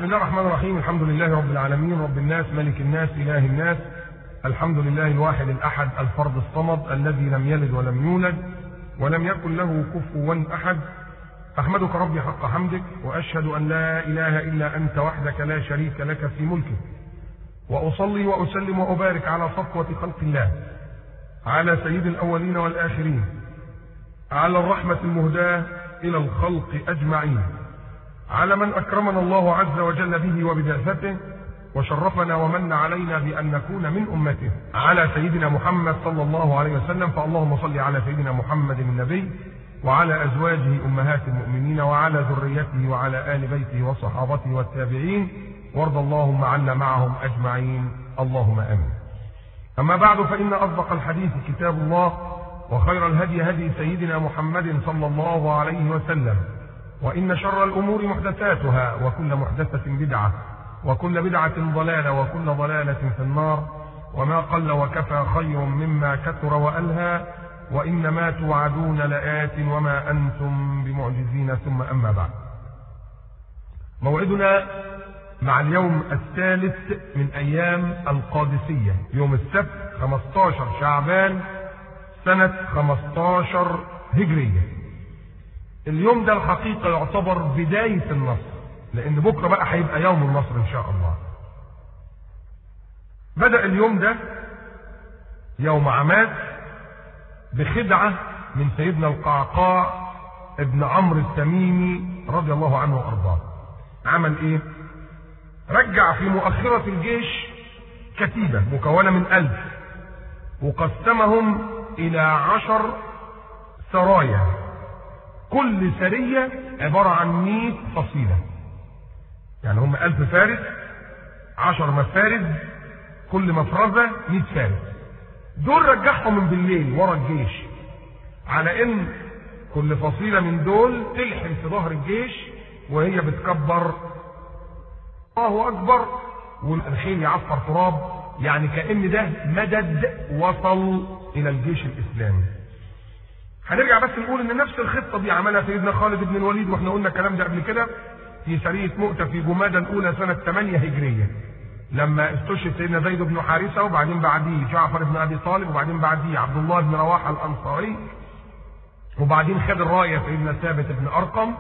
بسم الله الرحمن الرحيم. الحمد لله رب العالمين، رب الناس، ملك الناس، إله الناس. الحمد لله الواحد الأحد الفرد الصمد الذي لم يلد ولم يولد ولم يكن له كفوا أحد. أحمدك ربي حق حمدك، وأشهد أن لا إله إلا أنت وحدك لا شريك لك في ملكك، وأصلي وأسلم وأبارك على صفوة خلق الله، على سيد الأولين والآخرين، على الرحمة المهداة إلى الخلق أجمعين، على من أكرمنا الله عز وجل به وببعثته وشرفنا ومن علينا بأن نكون من أمته، على سيدنا محمد صلى الله عليه وسلم. فاللهم صل على سيدنا محمد النبي وعلى أزواجه أمهات المؤمنين وعلى ذريته وعلى آل بيته وصحابته والتابعين، وارض اللهم عنا معهم أجمعين، اللهم آمين. أما بعد، فإن أصدق الحديث كتاب الله، وخير الهدي هدي سيدنا محمد صلى الله عليه وسلم، وإن شر الأمور محدثاتها، وكل محدثة بدعة، وكل بدعة ضلالة، وكل ضلالة في النار. وما قل وكفى خير مما كثر وألهى، وإنما توعدون لآت وما أنتم بمعجزين. ثم أما بعد، موعدنا مع اليوم الثالث من أيام القادسية، يوم السبت 15 شعبان سنة 15 هجرية. اليوم ده الحقيقة يعتبر بداية النصر، لأن بكرة بقى هيبقى يوم النصر إن شاء الله. بدأ اليوم ده يوم عماد بخدعة من سيدنا القعقاع ابن عمرو التميمي رضي الله عنه وأرضاه. عمل إيه؟ رجع في مؤخرة الجيش كتيبة مكونة من 1000، وقسمهم إلى 10 سرايا، كل سرية عبارة عن 100 فصيلة. يعني هم 1000 فارس، 10 مفارس، كل مفرزة 100 فارس. دول رجعهم من بالليل ورا الجيش، على ان كل فصيلة من دول تلحم في ظهر الجيش وهي بتكبر الله أكبر، والخيل يعصر تراب، يعني كأن ده مدد وصل إلى الجيش الإسلامي. هنرجع بس نقول ان نفس الخطة دي عملها سيدنا خالد بن الوليد، واحنا قلنا الكلام ده قبل كده، في سرية مؤتة في جمادى الأولى سنة 8 هجرية، لما استشهد سيدنا زيد بن حارثة، وبعدين بعديه جعفر بن أبي طالب، وبعدين بعديه عبد الله بن رواحة الأنصاري، وبعدين خد الراية سيدنا ثابت بن أرقم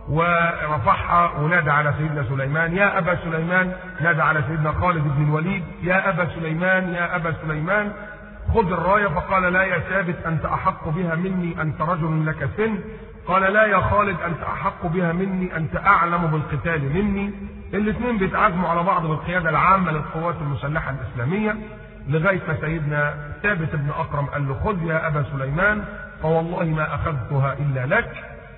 ورفعها ونادى على سيدنا سليمان يا أبا سليمان، نادى على سيدنا خالد بن الوليد يا أبا سليمان يا أبا سليمان خذ الراية. فقال لا يا ثابت أنت أحق بها مني، أنت رجل لك سن. قال لا يا خالد أنت أحق بها مني، أنت أعلم بالقتال مني. الاثنين بيتعزموا على بعض بالقيادة العامة للقوات المسلحة الإسلامية، لغاية ما سيدنا ثابت بن أقرم قال له خذ يا أبا سليمان، فوالله ما أخذتها إلا لك.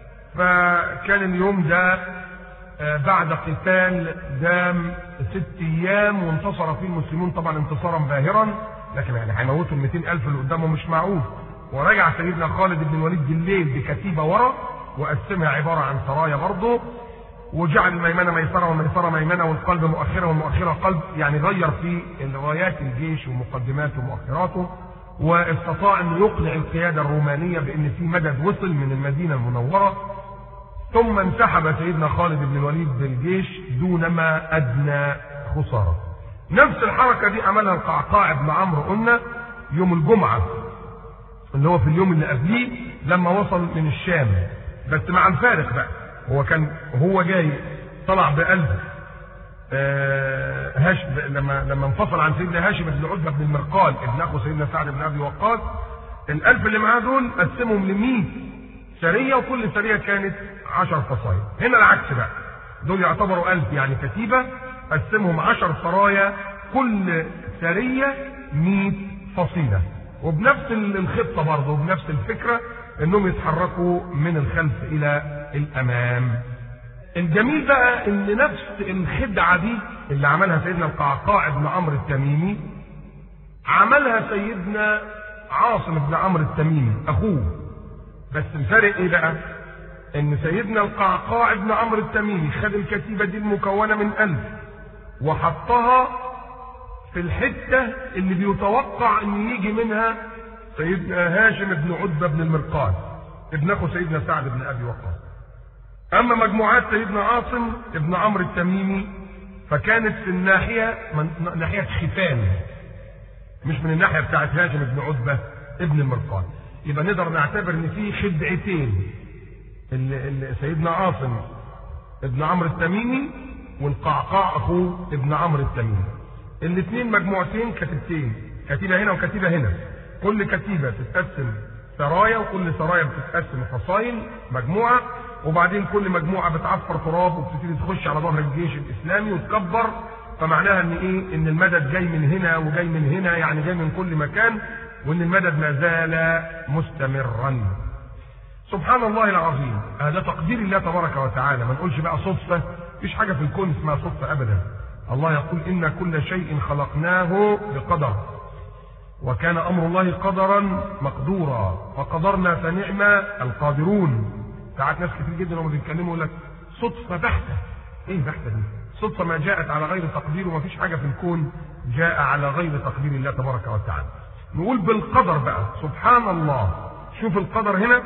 فكان اليوم ده بعد قتال دام 6 أيام، وانتصر فيه المسلمون طبعا انتصارا باهرا، لكن يعني هيموتوا 200,000 اللي قدامهم مش معقول. ورجع سيدنا خالد بن الوليد بالليل بكتيبة ورا، وقسمها عبارة عن سرايا برضه، وجعل الميمنة ميسرة والميسرة ميمنة والقلب مؤخرة والمؤخرة قلب، يعني غير في رايات الجيش ومقدماته ومؤخراته، واستطاع أن يقنع القيادة الرومانية بأن في مدد وصل من المدينة المنورة. ثم انسحب سيدنا خالد بن الوليد بالجيش دونما أدنى خسارة. نفس الحركة دي عملها القعقاع بن عمرو قلنا يوم الجمعة، اللي هو في اليوم اللي قبليه، لما وصل من الشام، بس مع الفارق بقى. هو جاي طلع ب1000 هاشم، لما انفصل عن سيدنا هاشم بن عتبة بن المرقال ابن اخو سيدنا سعد بن ابي وقاص، ال1000 اللي معاه دول قسمهم ل100 سرية، وكل سرية كانت 10 فصائل. هنا العكس بقى، دول يعتبروا 1000 يعني كتيبة، قسمهم 10 سرايا، كل سرية 100 فصيلة، وبنفس الخطة برضه وبنفس الفكرة، انهم يتحركوا من الخلف الى الامام. الجميل بقى ان نفس الخدعة دي اللي عملها سيدنا القعقاع بن عمرو التميمي عملها سيدنا عاصم بن عمرو التميمي اخوه. بس الفرق ايه بقى؟ ان سيدنا القعقاع بن عمرو التميمي خد الكتيبة دي المكونة من 1000 وحطها في الحتة اللي بيتوقع ان يجي منها سيدنا هاشم بن عتبة بن المرقال ابن اخو سيدنا سعد بن ابي وقاص. اما مجموعات سيدنا عاصم ابن عمرو التميمي فكانت في الناحية من ناحية خفان، مش من الناحية بتاعت هاشم بن عتبة ابن المرقال. يبقى نقدر نعتبر ان في خدعتين، سيدنا عاصم ابن عمرو التميمي والقعقاع اخوه ابن عمرو التميمي. الاثنين مجموعتين، كتيبتين، كتيبة هنا وكتيبة هنا. كل كتيبة تتقسم سرايا، وكل سرايا بتتقسم فصائل مجموعة، وبعدين كل مجموعة بتعفر تراب وبتبتدي تخش على ظهر الجيش الإسلامي وتكبر. فمعناها ان ايه؟ ان المدد جاي من هنا وجاي من هنا، يعني جاي من كل مكان، وان المدد ما زال مستمرا. سبحان الله العظيم، هذا تقدير الله تبارك وتعالى. ما نقولش بقى صدفة، مفيش حاجة في الكون اسمها صدفة ابدا. الله يقول إن كل شيء خلقناه بقدر، وكان أمر الله قدرا مقدورا، فقدرنا فنعم القادرون. ساعات ناس كتير جدا وهم بيتكلموا يقول لك صدفة بحتة. ايه بحتة دي؟ صدفة ما جاءت على غير تقدير، ومفيش حاجة في الكون جاء على غير تقدير الله تبارك وتعالى. نقول بالقدر بقى، سبحان الله. شوف القدر هنا،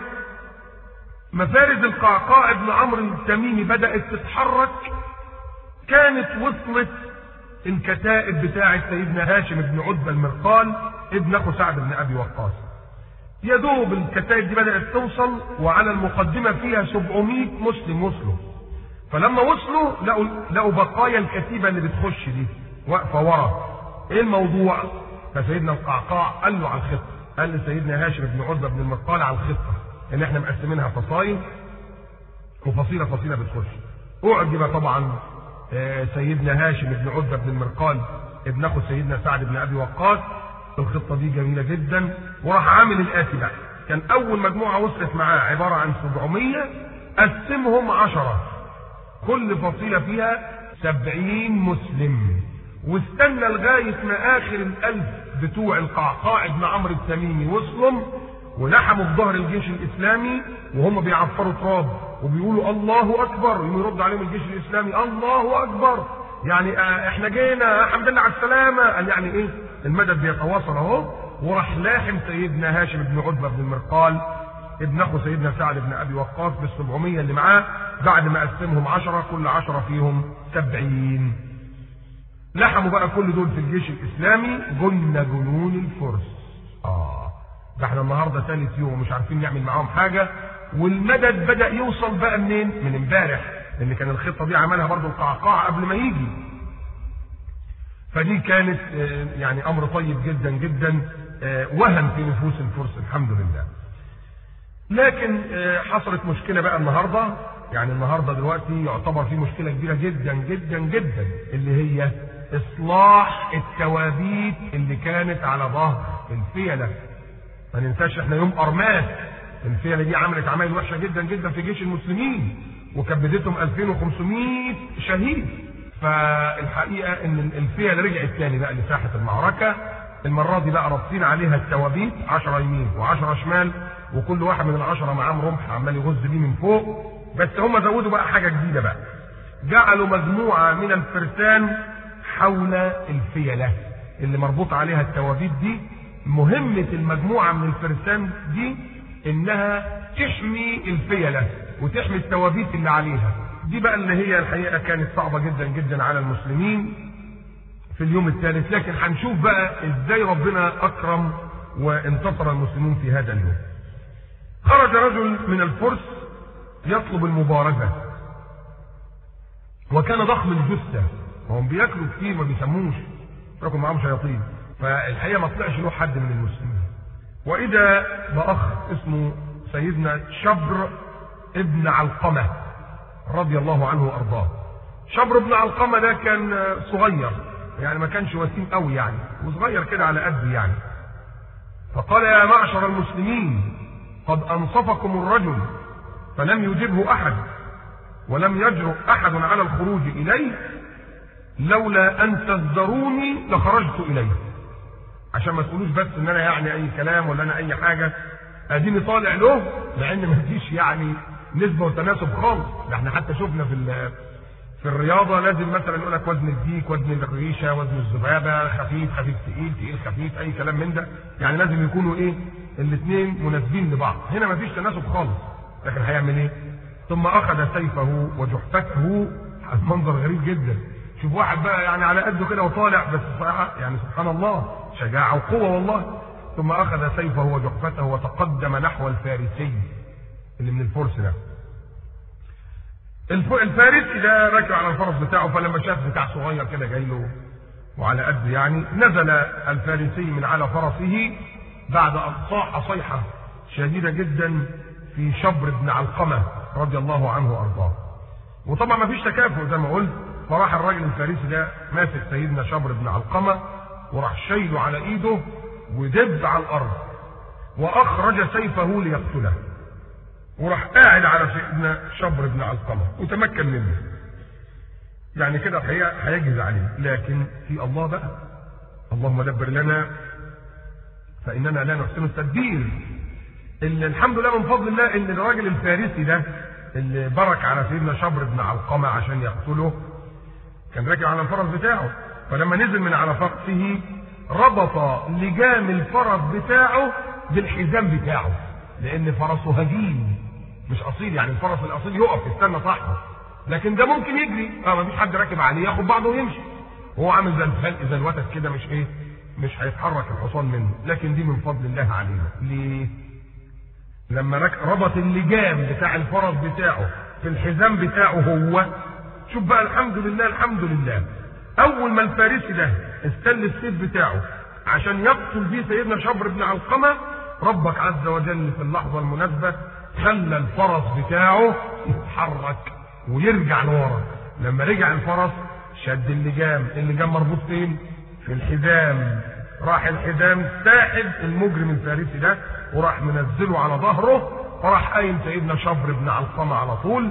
مفارز القعقاع ابن عمرو التميمي بدأت تتحرك، كانت وصلت الكتائب بتاعة سيدنا هاشم بن عتبة المرقال ابن اخو سعد بن ابي وقاص. يا دوب الكتائب دي بدأت توصل، وعلى المقدمة فيها 700 مسلم وصلوا. فلما وصلوا لقوا بقايا الكتيبة اللي بتخش دي واقفة ورا. ايه الموضوع؟ فسيدنا القعقاع قال له على الخطة، قال لسيدنا هاشم بن عتبة بن المرقال على الخطة ان احنا مقسمينها فصائل، وفصيلة فصيلة بتخش. اعجب طبعا سيدنا هاشم بن عتبة بن المرقال ابن اخو سيدنا سعد بن ابي وقاص. الخطة دي جميلة جدا، وراح عامل الآتي بقى. كان اول مجموعة وصلت معاه عبارة عن 700، قسمهم 10، كل فصيلة فيها 70 مسلم، واستنى لغاية ما اخر 1000 بتوع القعقاع بن عمرو التميمي وصلوا ولحموا في ظهر الجيش الاسلامي وهم بيعفروا تراب وبيقولوا الله اكبر. يرد عليهم الجيش الاسلامي الله اكبر، يعني احنا جينا الحمد لله على السلامه. قال يعني ايه؟ المدد بيتواصل اهو. وراح لاحم سيدنا هاشم بن عتبة بن المرقال ابن اخو سيدنا سعد بن ابي وقاص بال700 اللي معاه، بعد ما قسمهم 10، كل 10 فيهم 70. لحموا بقى كل دول في الجيش الاسلامي جنون الفرس. ده احنا النهارده ثالث يوم مش عارفين نعمل معاهم حاجه، والمدد بدا يوصل بقى منين؟ من امبارح، لان كان الخطه دي عملها برضو القعقاع قبل ما يجي. فدي كانت يعني امر طيب جدا جدا، وهن في نفوس الفرس الحمد لله. لكن حصلت مشكله بقى النهارده، يعني النهارده دلوقتي يعتبر في مشكله كبيره جدا جدا جدا، اللي هي اصلاح التوابيت اللي كانت على ظهر الفيله. ما ننساش احنا يوم ارماس الفيله دي عملت عمايل وحشه جدا جدا في جيش المسلمين، وكبدتهم 2500 شهيد. فالحقيقه ان الفيله رجعت تاني بقى لساحه المعركه. المره دي بقى رابطين عليها التوابيت 10 يمين و10 شمال، وكل واحد من ال10 معاه رمح عمال يغز بيه من فوق. بس هم زودوا بقى حاجه جديده بقى، جعلوا مجموعه من الفرسان حول الفيله اللي مربوط عليها التوابيت دي. مهمة المجموعة من الفرسان دي انها تحمي الفيلة وتحمي التوابيت اللي عليها. دي بقى اللي هي الحقيقة كانت صعبة جدا جدا على المسلمين في اليوم الثالث. لكن هنشوف بقى ازاي ربنا اكرم وانتصر المسلمون في هذا اليوم. خرج رجل من الفرس يطلب المبارزة، وكان ضخم الجثة، وهم بياكلوا كتير ما بيسموش، ياكلوا معاهم شياطين، فالحقيقه ما طلعش له حد من المسلمين. واذا باخ اسمه سيدنا شبر ابن علقمه رضي الله عنه وارضاه. شبر ابن علقمه ده كان صغير، يعني ما كانش وسيم قوي يعني، وصغير كده على قد يعني. فقال يا معشر المسلمين قد انصفكم الرجل، فلم يجبه احد ولم يجرؤ احد على الخروج اليه، لولا ان تزدروني لخرجت اليه. عشان ما تقولوش بس ان انا يعني اي كلام ولا انا اي حاجه، اديني طالع له، لان ما فيش يعني نسبه وتناسب خالص. ده احنا حتى شفنا في الرياضه لازم مثلا يقول لك وزن الديك، وزن الريشه، وزن الذبابه، خفيف خفيف تقيل تقيل خفيف، اي كلام من ده، يعني لازم يكونوا ايه الاثنين مناسبين لبعض. هنا ما فيش تناسب خالص، لكن هيعمل ايه؟ ثم اخذ سيفه وجحفته. المنظر غريب جدا، شوف واحد بقى يعني على قده كده وطالع، بس يعني سبحان الله شجاعة وقوة والله. ثم أخذ سيفه وجحفته وتقدم نحو الفارسي اللي من الفرس ده. الفارسي ده راكب على الفرس بتاعه، فلما شاف بتاع صغير كده جاي له وعلى قده يعني، نزل الفارسي من على فرسه بعد أن صاح صيحة شديدة جدا في شبر بن علقمة رضي الله عنه وأرضاه. وطبعا ما فيش تكافؤ زي ما قلت، فراح الراجل الفارسي ده ماسك سيدنا شبر بن علقمة وراح شايله على ايده ودب على الارض، واخرج سيفه ليقتله، وراح قاعد على سيدنا شبر بن علقمة وتمكن منه. يعني كده هيجز عليه، لكن في الله بقى، اللهم دبر لنا فاننا لا نحسن التدبير. الحمد لله من فضل الله ان الراجل الفارسي ده اللي برك على سيدنا شبر بن علقمة عشان يقتله كان راكب على الفرس بتاعه، فلما نزل من على فرسه ربط لجام الفرس بتاعه بالحزام بتاعه، لان فرسه هجين مش اصيل. يعني الفرس الاصيل يقف يستنى صاحبه، لكن ده ممكن يجري، مفيش حد راكب عليه، ياخد بعضه ويمشي. هو عامل زي الفلق زي الوتد كده، مش هيتحرك الحصان منه. لكن دي من فضل الله علينا. ليه؟ لما ربط اللجام بتاع الفرس بتاعه في الحزام بتاعه هو، شوف بقى الحمد لله الحمد لله، اول ما الفارسي ده استل السيف بتاعه عشان يقتل بيه سيدنا شبر بن علقمة، ربك عز وجل في اللحظة المناسبة خلى الفرس بتاعه يتحرك ويرجع لورا. لما رجع الفرس شد اللجام مربوط فين؟ في الحزام. راح الحزام ساحب المجرم الفارسي ده وراح منزله على ظهره، فراح قايم سيدنا شبر بن علقمة على طول.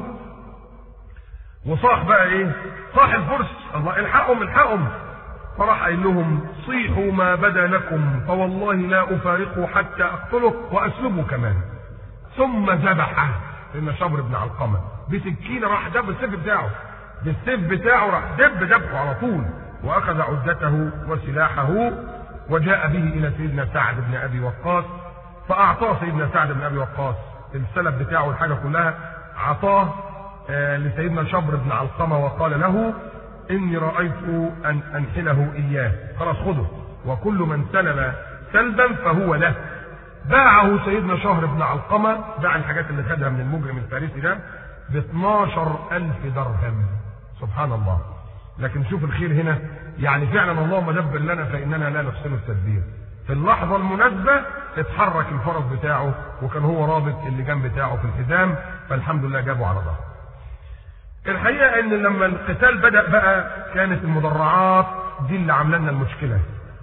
وصاح بقى ايه؟ صاح الفرس الله الحقهم. فراح قايل لهم صيحوا ما بدا لكم فوالله لا افارقه حتى اقتله واسلبه كمان. ثم ذبحه سيدنا شبر بن علقمة بسكينه، راح دب بالسيف بتاعه راح دبحه على طول، واخذ عدته وسلاحه وجاء به الى سيدنا سعد بن ابي وقاص، فاعطاه سيدنا سعد بن ابي وقاص السلب بتاعه الحاجه كلها، اعطاه لسيدنا شبر بن علقمة وقال له اني رايت ان انحله اياه، خلاص خذه، وكل من سلب سلبا فهو له. باعه سيدنا شبر بن علقمة، باع الحاجات اللي خدها من المجرم الفارسي ده ب 12,000 درهم. سبحان الله. لكن شوف الخير هنا، يعني فعلا اللهم دبر لنا فاننا لا نحسن التدبير. في اللحظة المناسبة اتحرك الفرس بتاعه، وكان هو رابط اللجام بتاعه في الحزام، فالحمد لله جابه على ظهره. الحقيقة ان لما القتال بدأ بقى كانت المدرعات دي اللي عامله لنا المشكلة.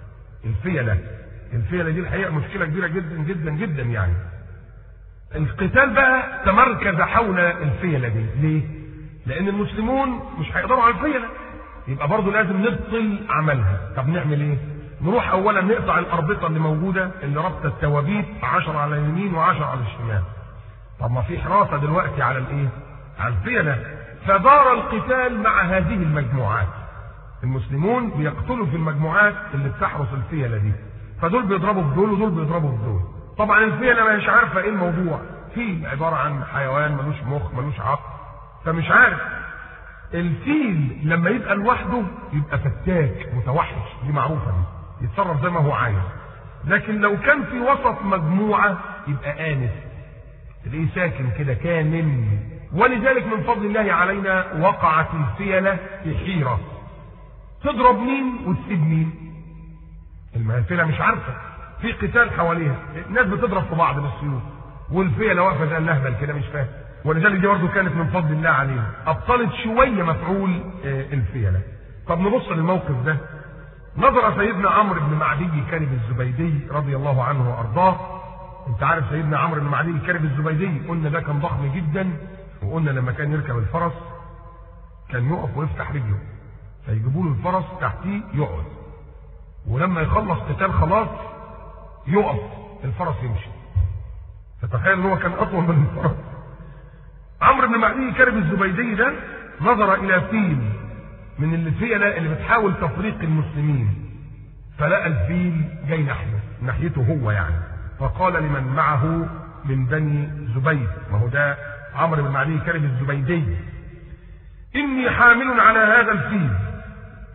الفيلة دي الحقيقة مشكلة كبيرة جدا جدا جدا. يعني القتال بقى تمركز حول الفيلة دي. ليه؟ لان المسلمون مش هيقدروا على الفيلة، يبقى برضه لازم نبطل عملها. طب نعمل ايه؟ نروح اولا نقطع الاربطة اللي موجودة اللي رابطة التوابيت 10 على اليمين و10 على الشمال. طب ما في حراسة دلوقتي على الايه؟ على الفيلة. فدار القتال مع هذه المجموعات. المسلمون بيقتلوا في المجموعات اللي بتحرس الفيلة دي، فدول بيضربوا في دول ودول بيضربوا في دول. طبعا الفيلة مش عارفة ايه الموضوع، في عبارة عن حيوان ملوش مخ ملوش عقل، فمش عارف. الفيل لما يبقى لوحده يبقى فتاك متوحش، دي معروفة، دي يتصرف زي ما هو عايز. لكن لو كان في وسط مجموعة يبقى آنس، تلاقيه ساكن كده كامل. ولذلك من فضل الله علينا وقعت الفيلة في حيرة، تضرب مين وتسيب مين. الفيلة مش عارفة، في قتال حواليها، الناس بتضرب في بعض بالسيوف، والفيلة واقفة زي النهبل كده مش فاهم. ولذلك دي برضه كانت من فضل الله علينا، أبطلت شوية مفعول الفيلة. طب نبص للموقف ده. نظر سيدنا عمرو بن معدي كارب الزبيدي رضي الله عنه وأرضاه. انت عارف سيدنا عمرو بن معدي كارب الزبيدي قلنا ده كان ضخم جدا، وقلنا لما كان يركب الفرس كان يقف ويفتح رجله، فيجيبوا له الفرس تحتيه يقعد، ولما يخلص قتال خلاص يقف الفرس يمشي. فتخيل ان هو كان اطول من الفرس. عمرو بن معدي كارب الزبيدي ده نظر الى فيل من الفيلة اللي بتحاول تفريق المسلمين، فلقى الفيل جاي ناحيته هو يعني، فقال لمن معه من بني زبيد، ما هو ده عمرو بن معدي كارب الزبيدي، إني حامل على هذا الفيل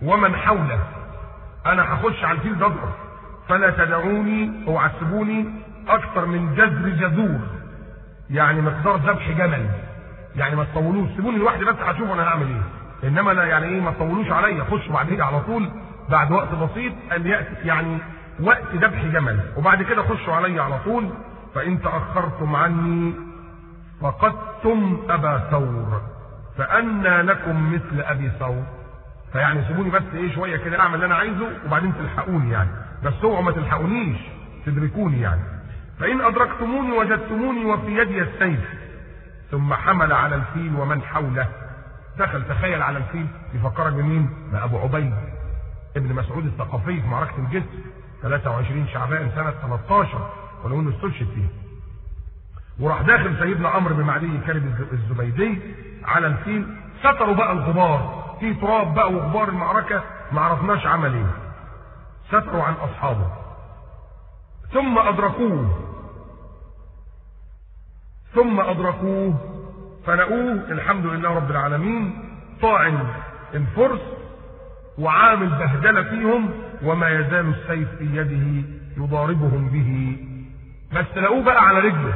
ومن حوله، انا هخش على الفيل ده اضرب، فلا تدعوني او عسبوني اكثر من جذر جذور، يعني مقدار ذبح جمل، يعني ما تطولوش، سيبوني لوحدي بس هشوف انا هعمل ايه، انما انا يعني ايه ما تطولوش عليا، خشوا بعدين على طول بعد وقت بسيط ان ياتي يعني وقت ذبح جمل، وبعد كده خشوا عليا على طول، فان تاخرتم عني فقدتم ابا ثور فأنى لكم مثل ابي ثور. فيعني سيبوني بس ايه شويه كده اعمل اللي انا عايزه وبعدين تلحقوني يعني، بس اوعوا ما تلحقونيش تدركوني يعني. فان ادركتموني وجدتموني وفي يدي السيف. ثم حمل على الفيل ومن حوله، دخل تخيل على الفيل، يفكرك بمين؟ بابو عبيد ابن مسعود الثقفي في معركه الجسر 23 شعبان سنه 13، ولو انه استشهد فيه. وراح داخل سيدنا عمرو بن معدي كلب الزبيدي على الفيل، ستروا بقى الغبار، في تراب بقى وغبار المعركه ما عرفناش عمل ايه، ستروا عن اصحابه. ثم ادركوه فلقوه الحمد لله رب العالمين طاعن الفرس وعامل بهدله فيهم، وما يزال السيف في يده يضاربهم به. بس لقوه بقى على رجله،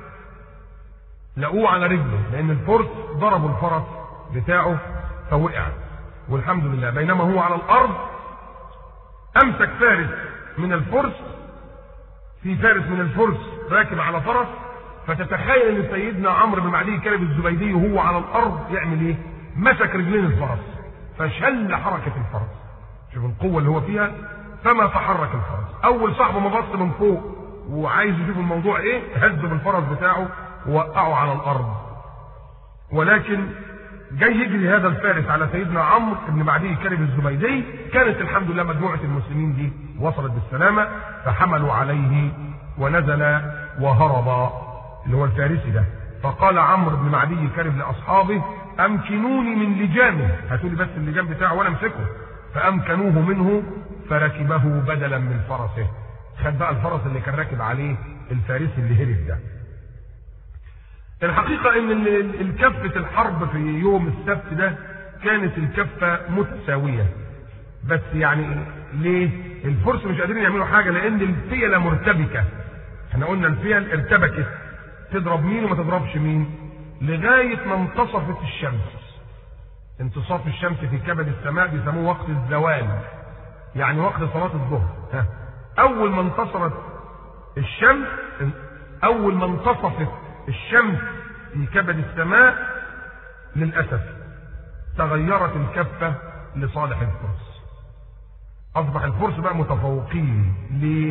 لقوه على رجله، لان الفرس ضربوا الفرس بتاعه فوقع، والحمد لله. بينما هو على الارض امسك فارس من الفرس، في فارس من الفرس راكب على فرس، فتتخيل ان سيدنا عمرو بن معدي كلب الزبيدي وهو على الارض يعمل ايه؟ مسك رجلين الفرس فشل حركه الفرس، شوف القوه اللي هو فيها، فما تحرك الفرس. اول صاحبه ما بص من فوق وعايز يشوف الموضوع ايه، هز بالفرس بتاعه ووقعه على الارض. ولكن جاي يجري هذا الفارس على سيدنا عمرو بن معدي كلب الزبيدي، كانت الحمد لله مجموعه المسلمين دي وصلت بالسلامه، فحملوا عليه ونزل وهرب اللي هو الفارسي ده. فقال عمرو بن معدي كلب لاصحابه امكنوني من لجامه، هاتوا لي بس اللجام بتاعه وانا امسكه. فامكنوه منه فركبه بدلا من فرسه، خد بقى الفرس اللي كان راكب عليه الفارسي اللي هرب ده. الحقيقه ان الكفه الحرب في يوم السبت ده كانت الكفه متساويه، بس يعني ليه؟ الفرس مش قادرين يعملوا حاجه لان الفيله مرتبكه. احنا قلنا الفيل ارتبكت، تضرب مين وما تضربش مين، لغايه ما انتصفت الشمس. انتصاف الشمس في كبد السماء بيسموه وقت الزوال، يعني وقت صلاه الظهر. اول ما انتصرت الشمس، اول ما انتصفت الشمس في كبد السماء، للاسف تغيرت الكفه لصالح الفرس. اصبح الفرس بقى متفوقين. ليه؟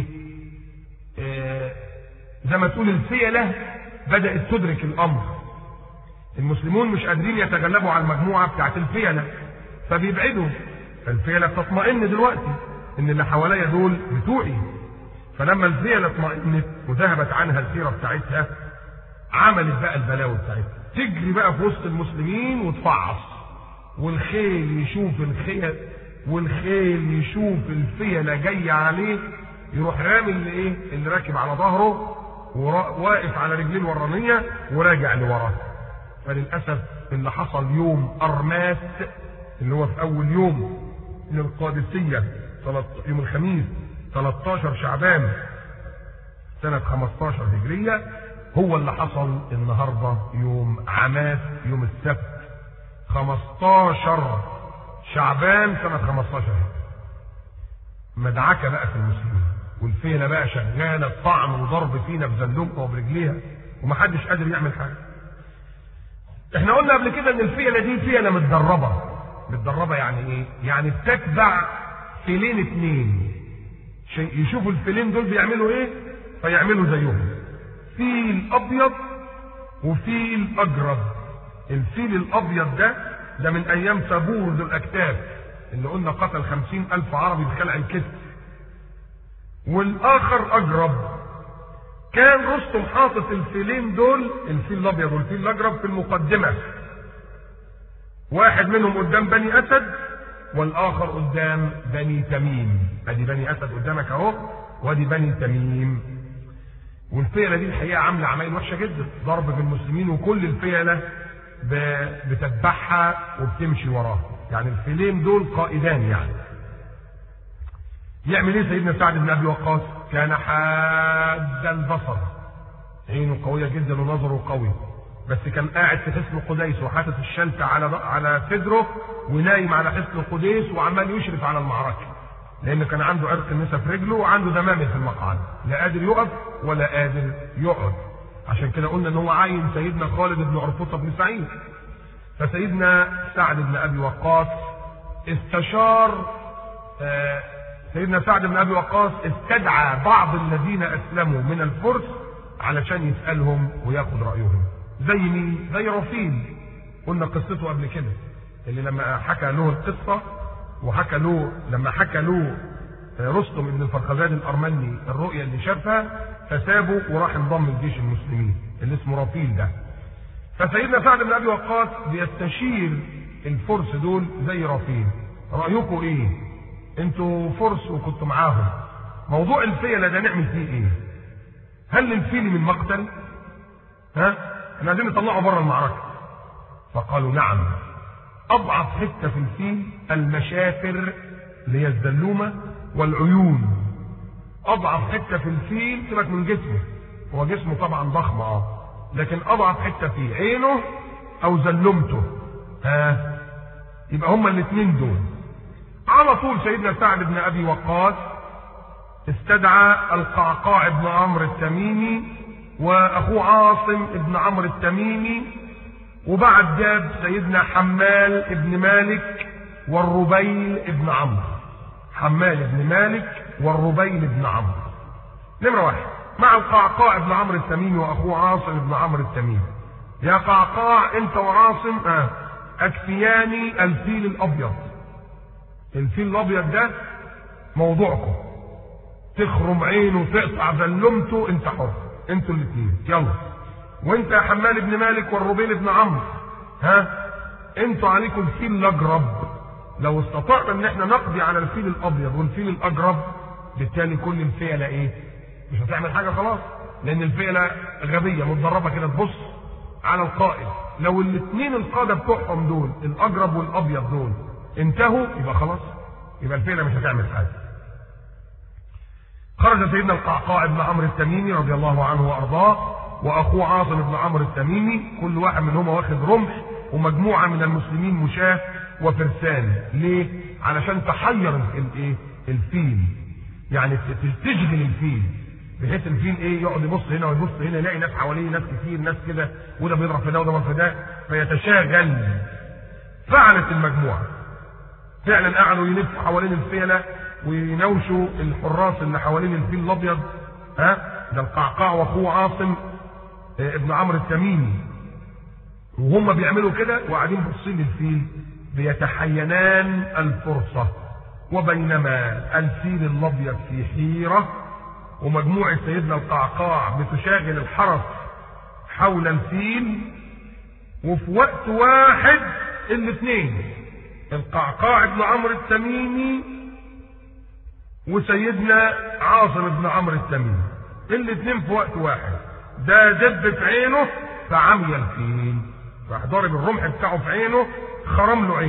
زي ما تقول الفيله بدات تدرك الامر، المسلمون مش قادرين يتغلبوا على المجموعه بتاعت الفيله فبيبعدوا، فالفيله بتطمئن دلوقتي ان اللي حواليا دول بتوعي. فلما الفيله اطمئنت وذهبت عنها السيره بتاعتها، عملت بقى البلاوي بتاعتها، تجري بقى في وسط المسلمين وتفعص، والخيل يشوف والخيل يشوف الفيله جايه عليه، يروح رامي اللي راكب على ظهره وواقف على رجليه الورانيه وراجع لوراه. فللاسف اللي حصل يوم ارماس اللي هو في اول يوم من القادسيه، يوم الخميس 13 شعبان سنه 15 هجريه، هو اللي حصل النهارده يوم عماس يوم السبت 15 شعبان سنه 15. مدعكه بقى في المسلمين، والفيله بقى شغاله طعن وضرب فينا بزلومها وبرجليها، ومحدش قادر يعمل حاجه. احنا قلنا قبل كده ان الفيله دي فيله متدربه. يعني ايه؟ يعني بتتبع فيلين اتنين، يشوفوا الفيلين دول بيعملوا ايه فيعملوا زيهم. فيل ابيض وفيل اجرب. الفيل الابيض ده من ايام سابور ذو الاكتاف اللي قلنا قتل 50,000 عربي بخلع الكتف. والاخر اجرب، كان رستم حاطط الفيلين دول، الفيل الابيض والفيل الاجرب، في المقدمه، واحد منهم قدام بني اسد والاخر قدام بني تميم. ادي بني اسد قدامك اهو، وادي بني تميم. والفيله دي الحقيقه عامله عمايل وحشه جدا، ضرب في المسلمين، وكل الفيله بتتبعها وبتمشي وراها. يعني الفيلين دول قائدان يعني. يعمل ايه سيدنا سعد بن ابي وقاص؟ كان حاد البصر، عينه قويه جدا ونظره قوي، بس كان قاعد في حصن قديس وحاطط الشلته على صدره ونايم على حصن قديس وعمال يشرف على المعركه، لان كان عنده عرق النسا في رجله وعنده دمامل في المقعد، لا قادر يقف ولا قادر يقعد. عشان كده قلنا ان هو عين سيدنا خالد بن عرفطة بن سعيد. فسيدنا سعد بن ابي وقاص استشار، سيدنا سعد بن ابي وقاص استدعى بعض الذين اسلموا من الفرس علشان يسالهم وياخد رايهم. زي مين؟ زي رفيل، قلنا قصته قبل كده، اللي لما حكى له القصه وحكى له لما حكى له رستم بن الفرخزاد الارمني الرؤيا اللي شافها فسابه وراح انضم لجيش المسلمين اللي اسمه رفيل ده. فسيدنا سعد بن ابي وقاص بيستشير الفرس دول زي رفيل، رايكم ايه؟ انتوا فرس وكنتوا معاهم، موضوع الفيله ده نعمل فيه ايه؟ هل الفيل من مقتل؟ احنا عايزين نطلعه بره المعركه. فقالوا نعم، اضعف حته في الفيل المشافر اللي هي الزلومه والعيون. اضعف حته في الفيل، سيبك من جسمه، هو جسمه طبعا ضخم لكن اضعف حته فيه عينه او زلمته. يبقى هما الاثنين دول. على طول سيدنا سعد بن ابي وقاص استدعى القعقاع بن عمرو التميمي واخوه عاصم بن عمرو التميمي، وبعد جاب سيدنا حمال بن مالك والربيل بن عمرو. حمال بن مالك والربيل بن عمرو نمرة واحد مع القعقاع بن عمرو التميمي واخوه عاصم بن عمرو التميمي. يا قعقاع انت وعاصم اكفياني الفيل الابيض. الفيل الابيض ده موضوعكم، تخرم عينه تقطع زلمته، انت حر، انتوا الاثنين يلا. وانت يا حمال بن مالك والربيل بن عمرو انتوا عليكم الفيل الاجرب. لو استطعنا ان احنا نقضي على الفيل الابيض والفيل الاجرب، بالتالي كل الفيله ايه؟ مش هتعمل حاجه خلاص، لان الفيله غبيه متدربه كده تبص على القائد. لو الاثنين القاده بتوعهم دول الاجرب والابيض دول انتهوا يبقى خلاص، يبقى الفيله مش هتعمل حاجه. خرج سيدنا القعقاع بن عمرو التميمي رضي الله عنه وارضاه واخوه عاصم بن عمرو التميمي، كل واحد منهم واخد رمح ومجموعه من المسلمين مشاة وفرسان. ليه؟ علشان تحير الايه؟ الفيل، يعني تشغل الفيل، بحيث الفيل ايه؟ يقعد يبص هنا ويبص هنا، يلاقي ناس حواليه، ناس كتير، ناس كده، وده بيضرب في ده وده بيضرب في ده، فيتشاغل. فعلت المجموعه، فعلا قعدوا يلفوا حوالين الفيله وينوشوا الحراس اللي حوالين الفيل الابيض. ده القعقاع واخوه عاصم ابن عمرو التميمي، وهم بيعملوا كده وقاعدين باصين للفيل بيتحينان الفرصه. وبينما الفيل الابيض في حيره ومجموعه سيدنا القعقاع بتشاغل الحرس حول الفيل، وفي وقت واحد الاثنين القعقاع بن عمرو التميمي وسيدنا عاصم بن عمرو التميمي الاثنين في وقت واحد، ده دب في عينه فعمي الفيل، راح ضارب الرمح بتاعه في عينه، خرم له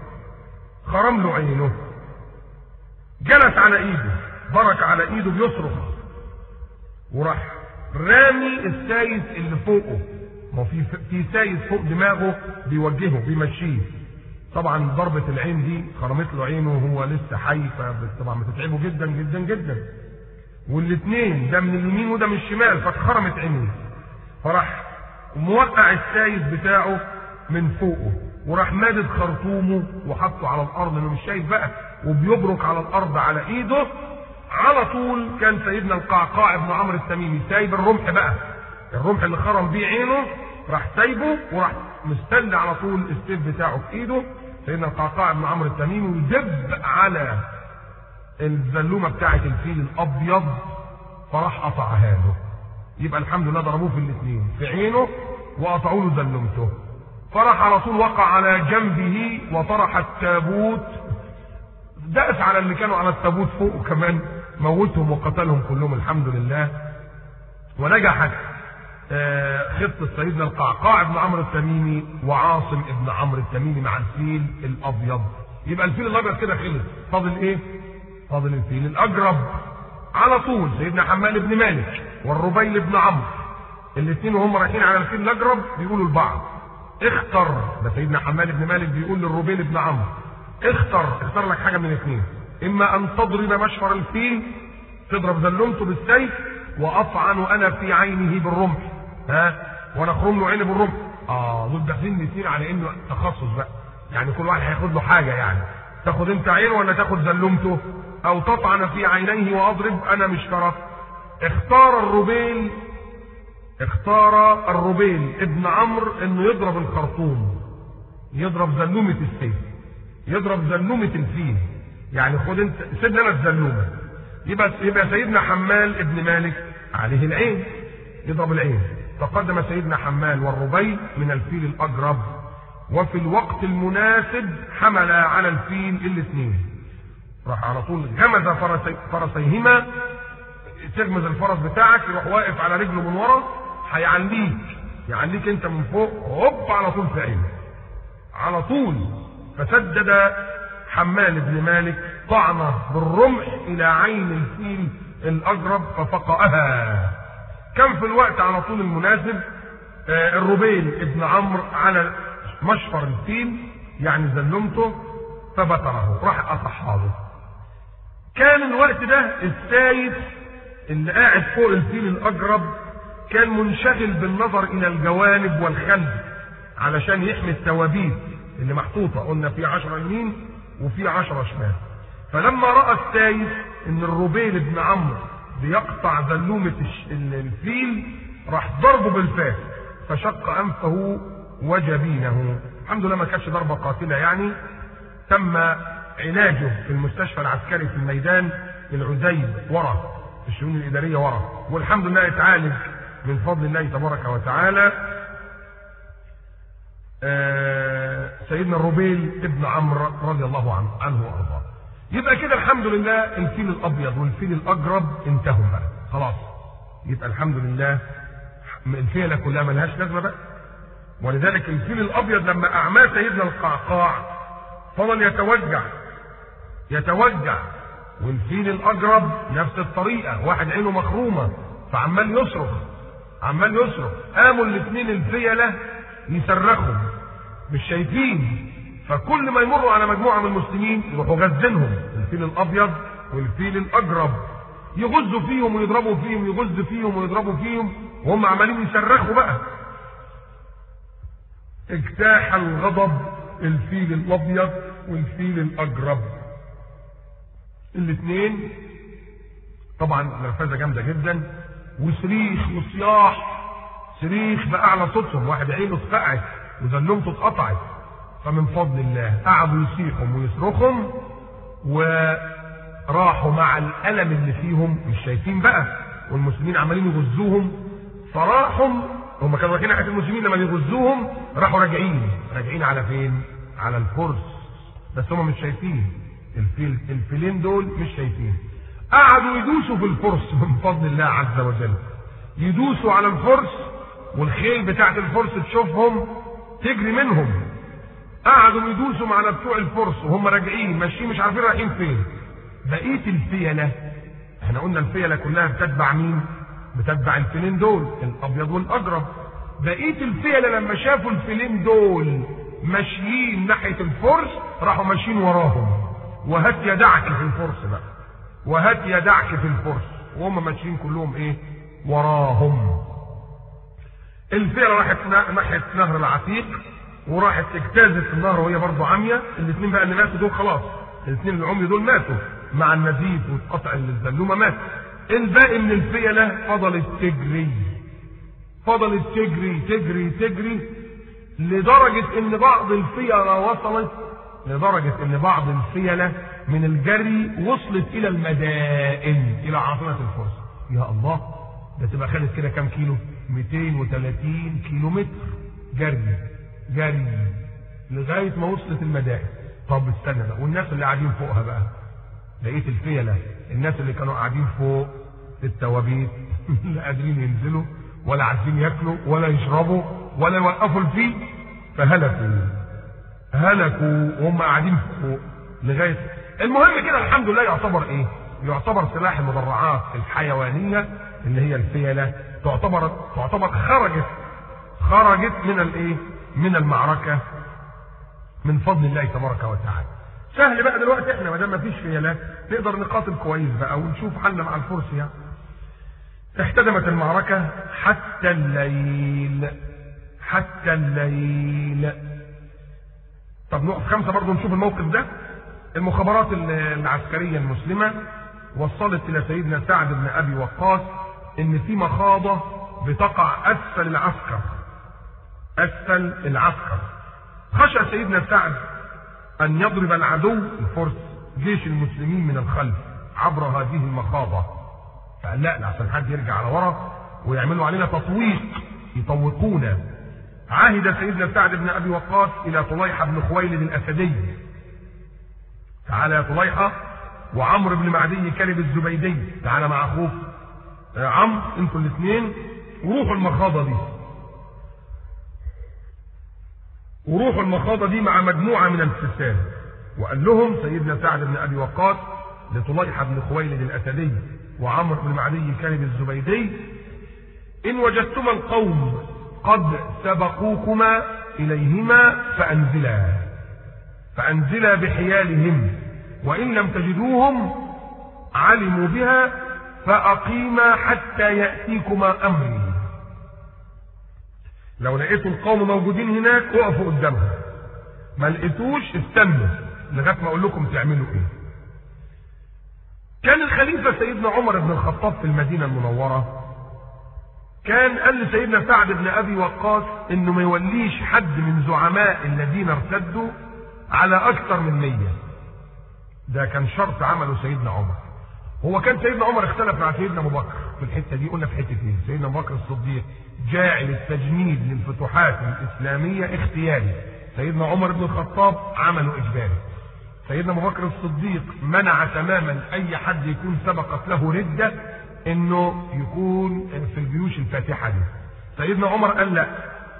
عينه، جلس على ايده، برك على ايده بيصرخ، وراح رامي السايس اللي فوقه، ما في سايس فوق دماغه بيوجهه بيمشيه. طبعا ضربة العين دي خرمت له عينه وهو لسه حي، فطبعا بتتعبه جدا جدا جدا. والاثنين ده من اليمين وده من الشمال، فاتخرمت عينيه، فراح موقع السايس بتاعه من فوقه، وراح مادد خرطومه وحطه على الارض لانه مش شايف بقى، وبيبرك على الارض على ايده. على طول كان سيدنا القعقاع بن عمرو التميمي سايب الرمح بقى، الرمح اللي خرم بيه عينه راح سايبه وراح مستنى على طول السيف بتاعه في ايده سيدنا القعقاع بن عمرو التميمي، ويدب على الزلومه بتاعه الفيل الابيض، فراح قطعها له. يبقى الحمد لله ضربوه في الاثنين، في عينه وقطعوا له زلومته. فراح على طول وقع على جنبه وطرح التابوت، دأس على اللي كانوا على التابوت فوقه كمان، موتهم وقتلهم كلهم الحمد لله. ونجحت خطة سيدنا القعقاع بن عمرو التميمي وعاصم بن عمرو التميمي مع الفيل الابيض. يبقى الفيل الابيض كده خلص، فاضل ايه؟ فاضل الفيل الاجرب. على طول سيدنا حمال بن مالك والربيل بن عمرو الاثنين وهم رايحين على الفيل الاجرب بيقولوا لبعض اختر، ده سيدنا حمال بن مالك بيقول للربيل بن عمرو اختر لك حاجه من الاثنين، اما ان تضرب مشفر الفيل تضرب زلمته بالسيف واطعن انا في عينه بالرمح، وانا اخرم له عيني بالرمح. دول داخلين الاثنين على انه تخصص بقى، يعني كل واحد هياخد له حاجه، يعني تاخد انت عينه ولا تاخد زلمته، او تطعن في عينيه واضرب انا مش شرف. اختار الربيل ابن عمرو انه يضرب الخرطوم، يضرب زلومه السيف، يضرب زلومه الفيل، يعني خد انت سيب لنا الزلومه. يبقى سيدنا حمال ابن مالك عليه العين، يضرب العين. تقدم سيدنا حمال والربيل من الفيل الاجرب، وفي الوقت المناسب حمل على الفيل الاثنين. راح على طول غمز فرسيهما، تغمز الفرس بتاعك يروح واقف على رجله من ورا، هيعليك انت من فوق، هوب على طول في عينه على طول. فسدد حمال بن مالك طعنه بالرمح الى عين الفيل الاجرب ففقأها. كم في الوقت على طول المناسب الربيل ابن عمرو على مشفر الفيل، يعني زلمته، فبتره، راح اصحى له. كان الوقت ده السايس اللي قاعد فوق الفيل الاجرب كان منشغل بالنظر الى الجوانب والخلف علشان يحمي الثوابيت اللي محطوطه، قلنا في 10 يمين وفي 10 شمال. فلما راى السايس ان الربيل بن عمرو بيقطع زلومه الفيل راح ضربه بالفاس فشق انفه وجبينه. الحمد لله ما كانتش ضربه قاتله، يعني تم علاجه في المستشفى العسكري في الميدان العزيب ورا في الشؤون الاداريه ورا، والحمد لله اتعالج من فضل الله تبارك وتعالى. سيدنا الربيل ابن عمرو رضي الله عنه وارضاه. يبقى كده الحمد لله الفيل الابيض والفيل الاجرب انتهوا بقى خلاص. يبقى الحمد لله الفيله كلها ملهاش لازمه بقى. ولذلك الفيل الابيض لما اعماه سيدنا القعقاع فضل يتوجع، والفيل الاجرب نفس الطريقه، واحد عينه مخرومه فعمال يصرخ. قاموا الاثنين الفيله يصرخوا مش شايفين، فكل ما يمروا على مجموعه من المسلمين يروحوا غزينهم، الفيل الابيض والفيل الاجرب، يغزوا فيهم ويضربوا فيهم، يغزوا فيهم ويضربوا فيهم، وهم عمالين يصرخوا بقى. اجتاح الغضب الفيل الابيض والفيل الاجرب الاثنين، طبعا نرفزه جامده جدا، وصريخ وصياح، صريخ باعلى صوتهم، واحد عينه اتفقعت وزلمته اتقطعت. فمن فضل الله قعدوا يصيحوا ويصرخوا وراحوا مع الالم اللي فيهم مش شايفين بقى، والمسلمين عمالين يغزوهم، فراحوا هم كانوا رايحين ناحيه المسلمين، لما يغزوهم راحوا راجعين على فين؟ على الفرس، بس هم مش شايفين الفيلين دول مش شايفين. قعدوا يدوسوا في الفرس من فضل الله عز وجل، يدوسوا على الفرس والخيل بتاعت الفرس تشوفهم تجري منهم. قعدوا يدوسوا على بتوع الفرس وهم راجعين ماشيين مش عارفين رايحين فين. بقيه الفيله، احنا قلنا الفيله كلها بتتبع مين؟ بتتبع الفيلين دول الابيض والاجرب. بقيه الفيله لما شافوا الفيلين دول ماشيين ناحيه الفرس راحوا ماشيين وراهم، وهات يدعك في الفرس بقى، وهات يدعك في الفرس، وهم ماشيين كلهم ايه؟ وراهم. الفيله راحت ناحيه نهر العتيق وراحت اجتازت النهر وهي برضه عاميه. الاثنين بقى اللي ماتوا دول خلاص، الاثنين العمي دول ماتوا مع النزيف واتقطع الزلومه مات. الباقي من الفيله فضلت تجري لدرجه ان بعض الفيله من الجري وصلت الى المدائن، الى عاصمه الفرس. يا الله، ده تبقى خدت كده كام كيلو؟ 230 كيلو متر جري لغايه ما وصلت المدائن. طب استنى بقى، والناس اللي قاعدين فوقها بقى، لقيت الفيله الناس اللي كانوا قاعدين فوق التوابيت لا قادرين ينزلوا ولا عارفين ياكلوا ولا يشربوا ولا يوقفوا الفيل، فهلكوا وهم قاعدين فوق لغايه المهم كده الحمد لله يعتبر ايه؟ يعتبر سلاح المدرعات الحيوانيه اللي هي الفيله، تعتبر خرجت من الايه؟ من المعركه من فضل الله تبارك وتعالى. سهل بقى دلوقتي احنا ما دام ما فيش فيلات نقدر نقاتل كويس بقى ونشوف حل مع الفرس يعني. احتدمت المعركه حتى الليل. طب نقف 5 برضه نشوف الموقف ده. المخابرات العسكريه المسلمه وصلت الى سيدنا سعد بن ابي وقاص ان في مخاضه بتقع اسفل العسكر. خشى سيدنا سعد ان يضرب العدو الفرس جيش المسلمين من الخلف عبر هذه المخاضه، فقال لا عشان حد يرجع على ورا ويعملوا علينا تطويق يطوقونا. عهد سيدنا سعد بن ابي وقاص الى طليحه بن خويلد الاسدي، تعالى يا طليحه، وعمرو بن معدي كلب الزبيدي، تعالى مع اخوك عمرو انتوا الاثنين وروحوا المخاضه دي مع مجموعه من الفرسان. وقال لهم سيدنا سعد بن ابي وقاص لطليحه بن خويلد الاسدي وعمرو بن معدي كلب الزبيدي: ان وجدتما القوم قد سبقوكما اليهما فانزلا بحيالهم، وان لم تجدوهم علموا بها فاقيما حتى ياتيكما امري. لو لقيتوا القوم موجودين هناك اقفوا قدامهم، ما لقيتوش استنوا لغايه ما اقول لكم تعملوا ايه. كان الخليفه سيدنا عمر بن الخطاب في المدينه المنوره كان قال لسيدنا سعد بن ابي وقاص انه ما يوليش حد من زعماء الذين ارتدوا على اكثر من 100. ده كان شرط عمله سيدنا عمر. هو كان سيدنا عمر اختلف مع سيدنا ابو بكر في الحته دي. قلنا في حته ايه؟ سيدنا ابو بكر الصديق جاعل التجنيد للفتوحات الاسلاميه اختياري، سيدنا عمر بن الخطاب عمله اجباري. سيدنا ابو بكر الصديق منع تماما اي حد يكون سبقت له رده انه يكون في الجيوش الفاتحه دي. سيدنا عمر قال لا،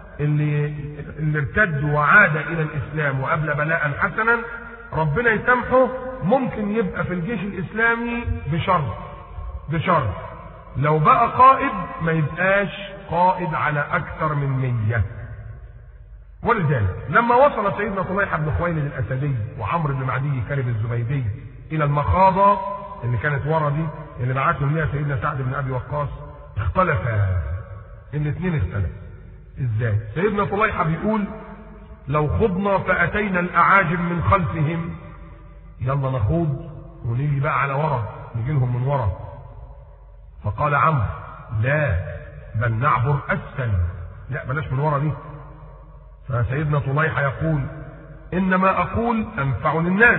اللي ارتد وعاد الى الاسلام وقبل بلاء حسنا ربنا يسامحه، ممكن يبقى في الجيش الاسلامي بشرط لو بقى قائد ما يبقاش قائد على اكثر من 100. ولذلك لما وصل سيدنا طليحه بن خويلد الاسدي وعمرو بن معدي كلب الزبيدي الى المخاضه اللي كانت ورا دي اللي بعتهم ليها سيدنا سعد بن ابي وقاص، اختلفا. الاثنين اختلفوا. ازاي؟ سيدنا طليحه بيقول: لو خضنا فاتينا الاعاجم من خلفهم، يلا نخوض ونيجي بقى على ورا، نجي لهم من ورا. فقال عمرو: لا، بل نعبر اسفل، لا بلاش من ورا دي. فسيدنا طليحه يقول: انما اقول انفع للناس.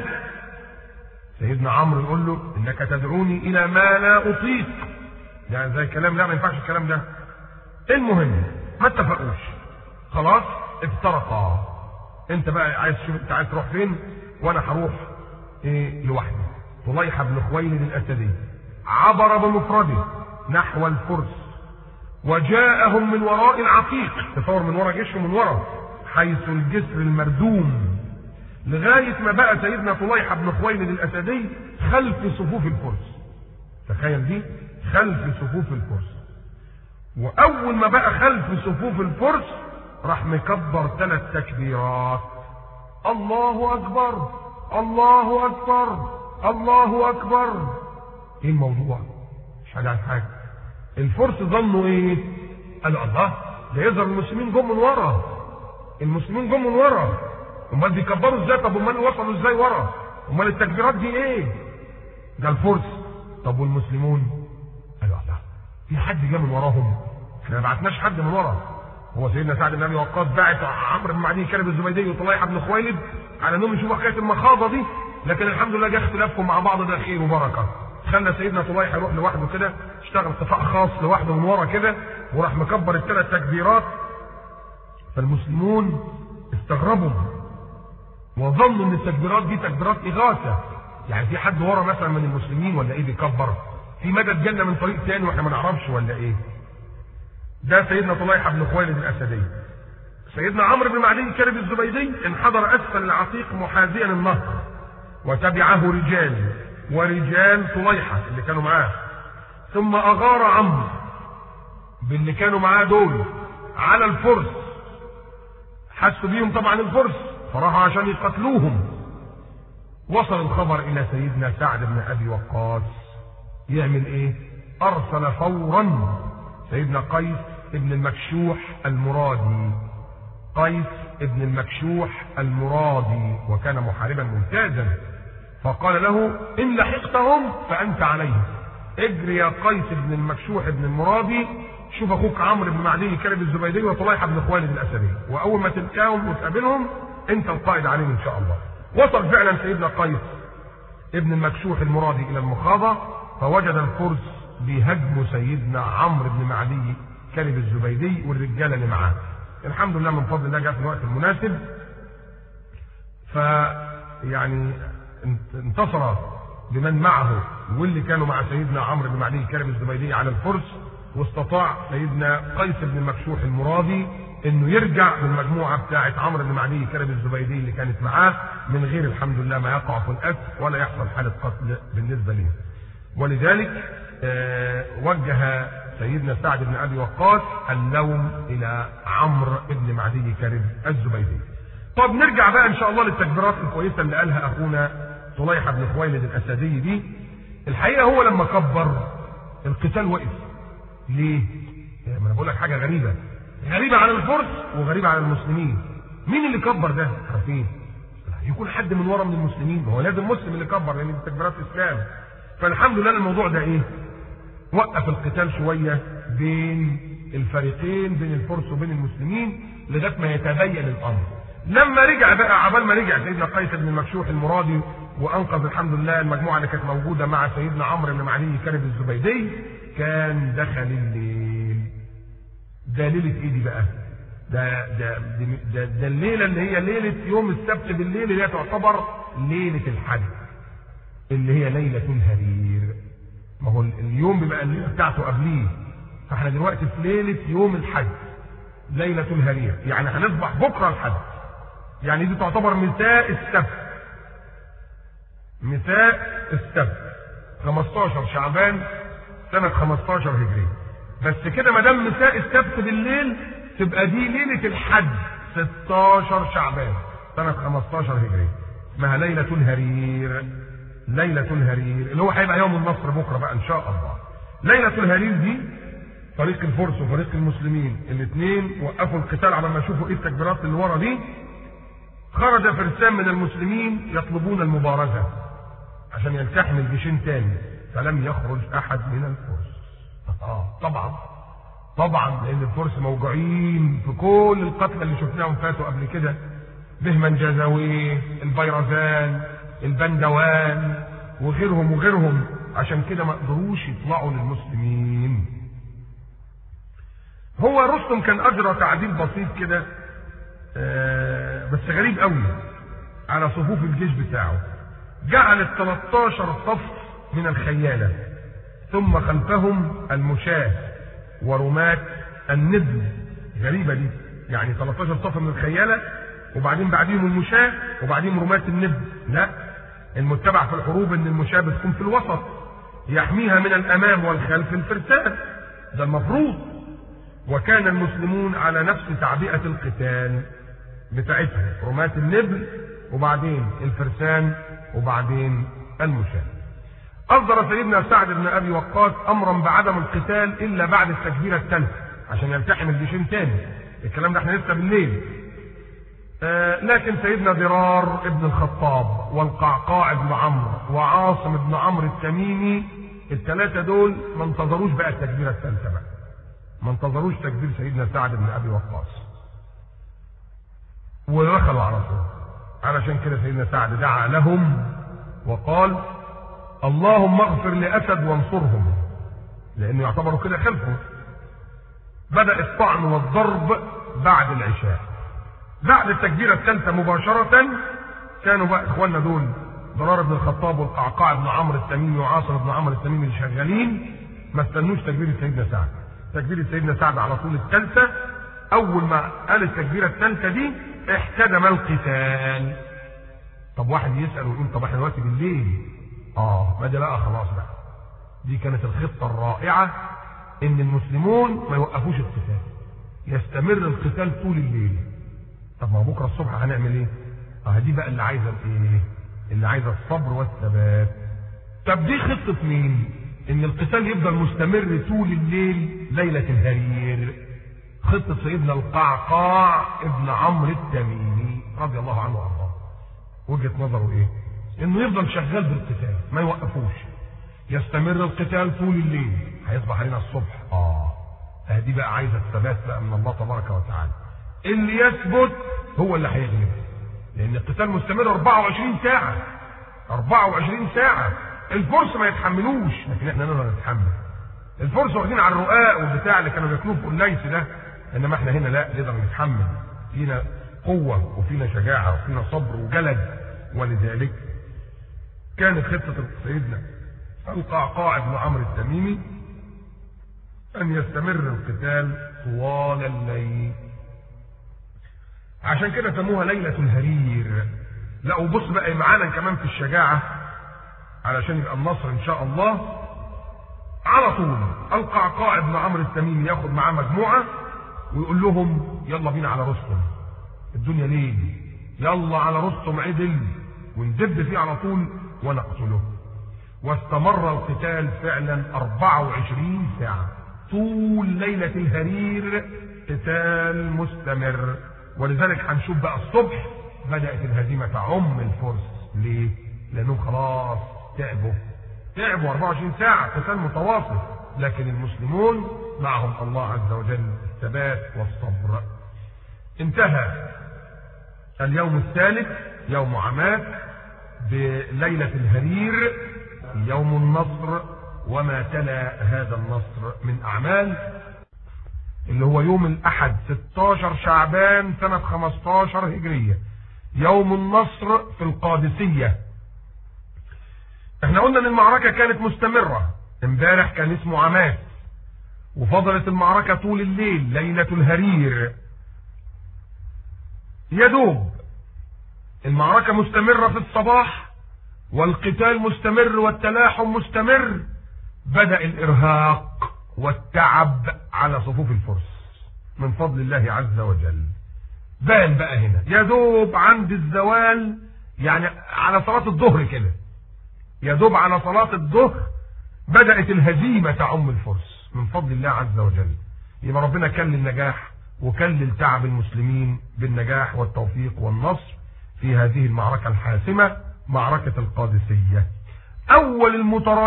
سيدنا عمرو يقول له: انك تدعوني الى ما لا اطيق. يعني زي كلام، لا ما ينفعش الكلام ده. المهم ما اتفقوش، خلاص افترقا. انت بقى عايز تشوف انت عايز تروح فين وانا هروح لوحدي. طليحه بن خويلد الاسدي عبر بمفرده نحو الفرس وجاءهم من وراء العتيق، تصور من وراء جيشه من وراء حيث الجسر المردوم، لغايه ما بقى سيدنا طليحه بن خويلد الاسدي خلف صفوف الفرس. تخيل دي، خلف صفوف الفرس. واول ما بقى خلف صفوف الفرس راح مكبر 3 تكبيرات: الله اكبر الله اكبر الله اكبر. ايه الموضوع؟ مش حاجه. الفرس ظنوا ايه؟ قالوا الله، ده يظهر المسلمين جم من ورا. امال بيكبروا ازاي؟ طب امال وصلوا ازاي ورا؟ امال التكبيرات دي ايه؟ ده الفرس. طب والمسلمون؟ قالوا الله، في حد جه من وراهم؟ احنا ما بعتناش حد من ورا. هو سيدنا سعد بن ابي وقاص بعت عمرو بن معدي كلب الزبيدي وطليحه بن خويلد على انهم يشوفوا حكايه المخاضه دي، لكن الحمد لله جه اختلافهم مع بعض، ده خير وبركه. خلى سيدنا طليحه يروح لوحده كده، اشتغل اتفاق خاص لوحده من ورا كده، وراح مكبر ال3 تكبيرات. فالمسلمون استغربوا وظنوا ان التكبيرات دي تكبيرات اغاثه، يعني في حد ورا مثلا من المسلمين ولا ايه بيكبر؟ في مدد جنه من طريق ثاني واحنا ما نعرفش ولا ايه؟ ده سيدنا طليحه بن خويلد الاسدي. سيدنا عمرو بن معدي كلب الزبيدي انحدر اسفل العتيق محاذيا النهر، وتبعه رجال ورجال طليحة اللي كانوا معاه، ثم أغار عمرو باللي كانوا معاه دول على الفرس، حسوا بيهم طبعا الفرس فراحوا عشان يقتلوهم. وصل الخبر إلى سيدنا سعد بن أبي وقاص، يعمل إيه؟ أرسل فورا سيدنا قيس ابن المكشوح المرادي، قيس ابن المكشوح المرادي، وكان محاربا ممتازا، فقال له إن لحقتهم فأنت عليهم، اجري يا قيس ابن المكشوح ابن المرادي، شوف أخوك عمرو بن معدي كلب الزبيدي وطليحة بن خوالد الأسدي، وأول ما تلقاهم وتقابلهم أنت القائد عليهم إن شاء الله. وصل فعلا سيدنا قيس ابن المكشوح المرادي إلى المخاضة، فوجد الفرس بيهاجموا سيدنا عمرو بن معدي كلب الزبيدي والرجالة اللي معاه. الحمد لله من فضل الله جاء في الوقت المناسب، فيعني انتصر بمن معه واللي كانوا مع سيدنا عمرو بن معدي كلب الزبيدي على الفرس، واستطاع سيدنا قيس بن المكشوح المرادي انه يرجع بالمجموعه بتاعه عمرو بن معدي كلب الزبيدي اللي كانت معاه من غير الحمد لله ما يقع في الاسر ولا يحصل حاله قتل بالنسبه ليه. ولذلك وجه سيدنا سعد بن ابي وقاص اللوم الى عمرو بن معدي كلب الزبيدي. طب نرجع بقى ان شاء الله للتكبيرات الكويسه اللي قالها اخونا طليحة بن خويلد الاسدي دي. الحقيقه هو لما كبر القتال وقف. ليه؟ ما انا بقول لك حاجه غريبه على الفرس وغريبه على المسلمين. مين اللي كبر ده؟ عارفين؟ يكون حد من ورا من المسلمين، هو لازم مسلم اللي كبر لان دي تكبيرات الاسلام. فالحمد لله الموضوع ده ايه؟ وقف القتال شويه بين الفريقين، بين الفرس وبين المسلمين، لغايه ما يتبين الامر. لما رجع بقى، عبال ما رجع سيدنا قيس بن المكشوح المرادي وانقذ الحمد لله المجموعه اللي كانت موجوده مع سيدنا عمرو بن معدي كلب الزبيدي، كان دخل الليل. ده ليله ايه دي بقى؟ ده الليله اللي هي ليله يوم السبت بالليل، اللي هي تعتبر ليله الحج، اللي هي ليله الهرير. ما هو اليوم بيبقى الليله بتاعته قبليه، فاحنا دلوقتي في ليله يوم الحج ليله الهرير، يعني هنصبح بكره الحج، يعني دي تعتبر مساء السبت، مساء السبت 15 شعبان سنة 15 هجري. بس كده ما دام مساء السبت بالليل تبقى دي ليلة الحج 16 شعبان سنة 15 هجري، اسمها ليلة الهرير. ليلة الهرير اللي هو هيبقى يوم النصر بكرة بقى إن شاء الله. ليلة الهرير دي فريق الفرس وفريق المسلمين الاثنين وقفوا القتال على ما يشوفوا ايه التكبيرات اللي ورا دي. خرج فرسان من المسلمين يطلبون المبارزة عشان يلتحم الجيشين تاني، فلم يخرج احد من الفرس. طبعا لان الفرس موجوعين في كل القتلى اللي شفناهم فاتوا قبل كده، بهمن جازويه، البيرزان، البندوان وغيرهم، عشان كده ما قدروش يطلعوا للمسلمين. هو رستم كان اجرى تعديل بسيط كده بس غريب قوي على صفوف الجيش بتاعه. جعل 13 صف من الخيالة، ثم خلفهم المشاة ورماة النبل. غريبة دي، يعني 13 صف من الخيالة وبعدين بعديهم المشاة وبعدين رماة النبل. لا، المتبع في الحروب ان المشاة بتكون في الوسط يحميها من الامام والخلف الفرسان، ده المفروض. وكان المسلمون على نفس تعبئة القتال بتاعتهم، رماة النبل وبعدين الفرسان وبعدين المشاة. أصدر سيدنا سعد بن أبي وقاص أمرا بعدم القتال إلا بعد التكبيرة الثالثة عشان يلتحم الجيشين تاني. الكلام ده احنا لسه بالليل. لكن سيدنا ضرار ابن الخطاب والقعقاع بن عمرو وعاصم بن عمرو التميمي، الثلاثة دول ما انتظروش بقى التكبيرة الثالثة بقى، ما انتظروش تكبير سيدنا سعد بن أبي وقاص ودخلوا على طول. علشان كده سيدنا سعد دعا لهم وقال اللهم اغفر لأسد وانصرهم، لأنه يعتبروا كده خلفه. بدأ الطعن والضرب بعد العشاء. بعد التكبيرة الثالثة مباشرة كانوا بقى إخواننا دول ضرار بن الخطاب والقعقاع بن عمرو التميمي وعاصم بن عمرو التميمي اللي شغالين، ما استنوش تكبيرة سيدنا سعد. تكبيرة سيدنا سعد على طول الثالثة. أول ما قال التكبيرة الثالثة دي احتدم القتال، طب واحد يسأل ويقول طب احنا دلوقتي بالليل، ما ده بقى خلاص بقى، دي كانت الخطة الرائعة ان المسلمون ما يوقفوش القتال، يستمر القتال طول الليل. طب ما بكره الصبح هنعمل ايه؟ دي بقى اللي عايزه الايه؟ اللي عايزه الصبر والثبات. طب دي خطة مين؟ ان القتال يفضل مستمر طول الليل ليلة الهرير. خطة سيدنا القعقاع ابن عمرو التميمي رضي الله عنه وارضاه. وجهة نظره ايه؟ انه يفضل شغال بالقتال ما يوقفوش، يستمر القتال طول الليل، هيصبح علينا الصبح. دي بقى عايزه الثبات بقى من الله تبارك وتعالى. اللي يثبت هو اللي هيغلب، لان القتال مستمر 24 ساعه. 24 ساعه الفرس ما يتحملوش، لكن احنا نقدر نتحمل. الفرس واخدين على الرقاق والبتاع اللي كانوا بياكلوه في الليث ده، انما احنا هنا لا، نقدر نتحمل، فينا قوه وفينا شجاعه وفينا صبر وجلد. ولذلك كانت خطه سيدنا القعقاع بن عمرو التميمي ان يستمر القتال طوال الليل. عشان كده سموها ليلة الهرير. لا وبص بقى معانا كمان في الشجاعة علشان يبقى النصر ان شاء الله. على طول القعقاع بن عمرو التميمي ياخد معاه مجموعة ويقول لهم يلا بينا على رستم، الدنيا ليل، يلا على رستم عدل وندب فيه على طول ونقتله. واستمر القتال فعلا 24 ساعة طول ليلة الهرير، قتال مستمر. ولذلك هنشوف بقى الصبح بدأت الهزيمة تعم الفرس. ليه؟ لأنهم خلاص تعبوا 24 ساعة قتال متواصل، لكن المسلمون معهم الله عز وجل الثبات والصبر. انتهى اليوم الثالث يوم عماد بليلة الهرير، يوم النصر وما تلا هذا النصر من أعمال، اللي هو يوم الأحد 16 شعبان سنة 15 هجرية، يوم النصر في القادسية. احنا قلنا ان المعركة كانت مستمرة، امبارح كان اسمه عماد، وفضلت المعركة طول الليل ليلة الهرير. يدوب المعركة مستمرة في الصباح والقتال مستمر والتلاحم مستمر، بدأ الإرهاق والتعب على صفوف الفرس من فضل الله عز وجل. بان بقى هنا يدوب عند الزوال، يعني على صلاة الظهر كده، يدوب على صلاة الظهر بدأت الهزيمة تعم الفرس من فضل الله عز وجل. يبقى ربنا كل النجاح وكلل تعب المسلمين بالنجاح والتوفيق والنصر في هذه المعركة الحاسمة، معركة القادسية. أول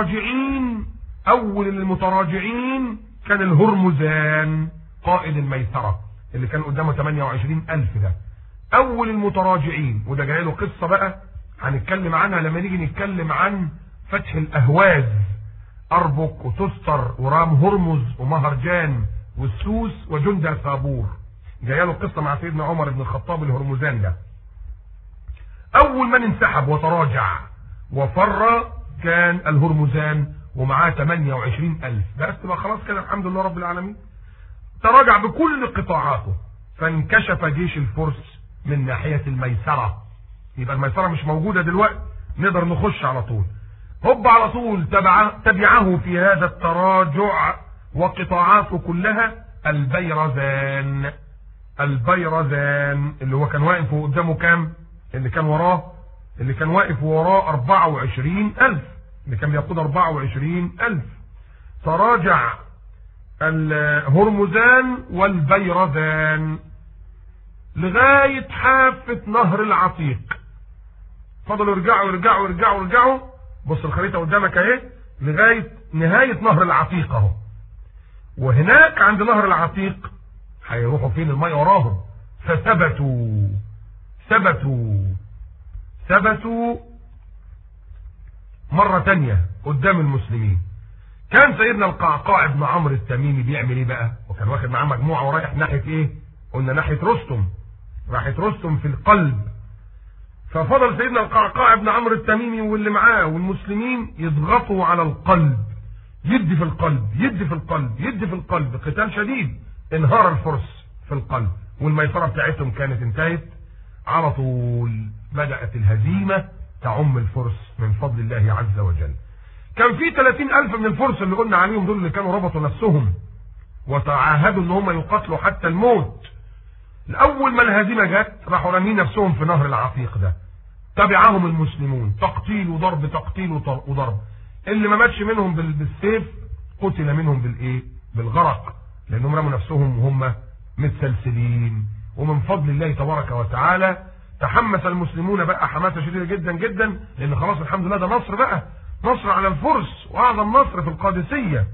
المتراجعين كان الهرمزان قائد الميسرة اللي كان قدامه 28,000 ده. أول المتراجعين، وده جاي له قصة بقى هنتكلم عنها لما نيجي نتكلم عن فتح الأهواز، أربك وتستر ورام هرمز ومهرجان والسوس وجندة صابور. جاي له قصة مع سيدنا عمر بن الخطاب الهرمزان ده. أول من انسحب وتراجع وفر كان الهرمزان ومعاه 28,000 بس. تبقى خلاص كده الحمد لله رب العالمين. تراجع بكل قطاعاته، فانكشف جيش الفرس من ناحية الميسرة. يبقى الميسرة مش موجودة دلوقتي، نقدر نخش على طول. هب على طول تبعه في هذا التراجع وقطاعاته كلها البيرزان اللي هو كان واقف قدامه كام؟ اللي كان واقف وراه 24,000، اللي كان بيقود 24,000. تراجع الهرمزان والبيرزان لغاية حافة نهر العتيق. فضلوا يرجعوا. بص الخريطة قدامك اهي لغاية نهاية نهر العتيق اهو. وهناك عند نهر العتيق هيروحوا فين؟ الماء وراهم. ثبتوا مرة تانية قدام المسلمين. كان سيدنا القعقاع بن عمرو التميمي بيعمل ايه بقى؟ وكان واخد معاه مجموعة ورايح ناحية ايه؟ قلنا ناحية رستم، راحت رستم في القلب. ففضل سيدنا القعقاع بن عمرو التميمي واللي معاه والمسلمين يضغطوا على القلب، يدي في القلب، قتال شديد. انهار الفرس في القلب والميسرة بتاعتهم كانت انتهت. على طول بدأت الهزيمة تعم الفرس من فضل الله عز وجل. كان في 30,000 من الفرس اللي قلنا عليهم دول اللي كانوا ربطوا نفسهم وتعاهدوا ان هم يقاتلوا حتى الموت. الاول ما الهزيمة جت راحوا رامين نفسهم في نهر العتيق ده، تبعهم المسلمون تقتيل وضرب تقتيل وضرب. اللي ما ماتش منهم بالسيف قتل منهم بالايه؟ بالغرق، لانهم رموا نفسهم وهم متسلسلين. ومن فضل الله تبارك وتعالى تحمس المسلمون بقى حماسه شديده جدا جدا، لان خلاص الحمد لله ده نصر بقى، نصر على الفرس واعظم نصر في القادسيه.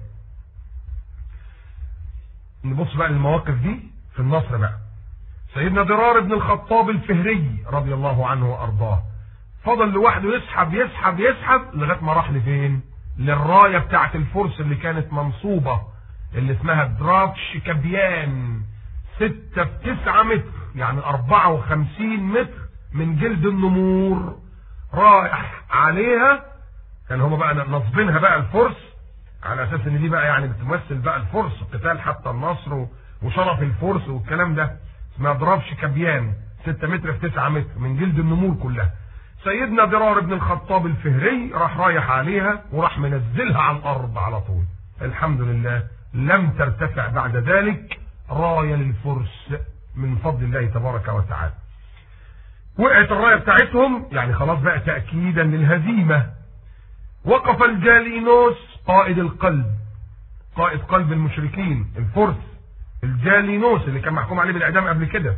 نبص بقى للمواقف دي في النصر بقى. سيدنا ضرار بن الخطاب الفهري رضي الله عنه وارضاه فضل لوحده يسحب يسحب يسحب لغايه ما راح لفين؟ للرايه بتاعه الفرس اللي كانت منصوبه اللي اسمها درافش كبيان، 6 في 9 متر، يعني 54 متر من جلد النمور. رايح عليها، كان هما بقى نصبينها بقى الفرس على اساس ان دي بقى يعني بتمثل بقى الفرس، قتال حتى النصر وشرف الفرس والكلام ده. اسمها درافش كبيان، 6 متر في 9 متر من جلد النمور كلها. سيدنا ضرار بن الخطاب الفهري راح رايح عليها وراح منزلها على الارض على طول. الحمد لله لم ترتفع بعد ذلك رايه للفرس من فضل الله تبارك وتعالى. وقعت الرايه بتاعتهم، يعني خلاص بقى تاكيدا للهزيمه. وقف الجالينوس قائد القلب، قائد قلب المشركين الفرس، الجالينوس اللي كان محكوم عليه بالاعدام قبل كده.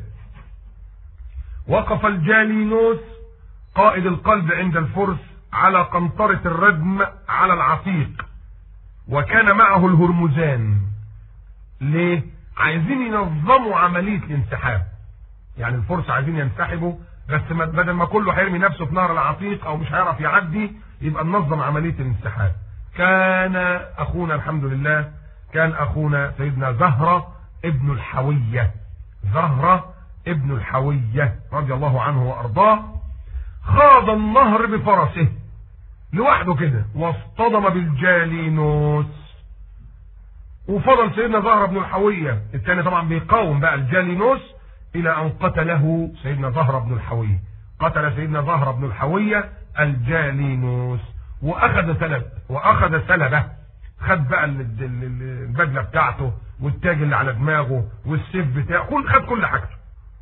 وقف الجالينوس قائد القلب عند الفرس على قنطرة الردم على العتيق، وكان معه الهرمزان. ليه؟ عايزين ينظموا عملية الانسحاب. يعني الفرس عايزين ينسحبوا، بس بدل ما كله هيرمي نفسه في نهر العتيق او مش هيعرف يعدي، يبقى ننظم عملية الانسحاب. كان اخونا الحمد لله، كان اخونا سيدنا زهرة ابن الحوية، زهرة ابن الحوية رضي الله عنه وارضاه، خاض النهر بفرسه لوحده كده واصطدم بالجالينوس. وفضل سيدنا زهرة بن الحوية الثاني طبعا بيقاوم بقى الجالينوس الى ان قتله سيدنا زهرة بن الحوية. قتل سيدنا زهرة بن الحوية الجالينوس واخذ سلبه، خد بقى البدله بتاعته والتاج اللي على دماغه والسيف بتاعه، خد كل حاجته.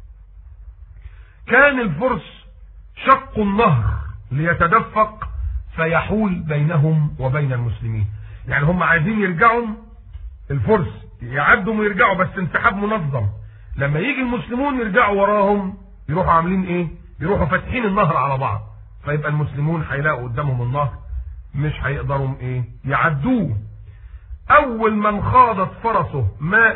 كان الفرس شقوا النهر ليتدفق فيحول بينهم وبين المسلمين. يعني هم عايزين يرجعوا، الفرس يعدوا ويرجعوا بس انسحاب منظم. لما يجي المسلمون يرجعوا وراهم يروحوا عاملين ايه؟ يروحوا فاتحين النهر على بعض، فيبقى المسلمون هيلاقوا قدامهم النهر مش هيقدروا ايه؟ يعدوه. اول من خاضت فرسه ماء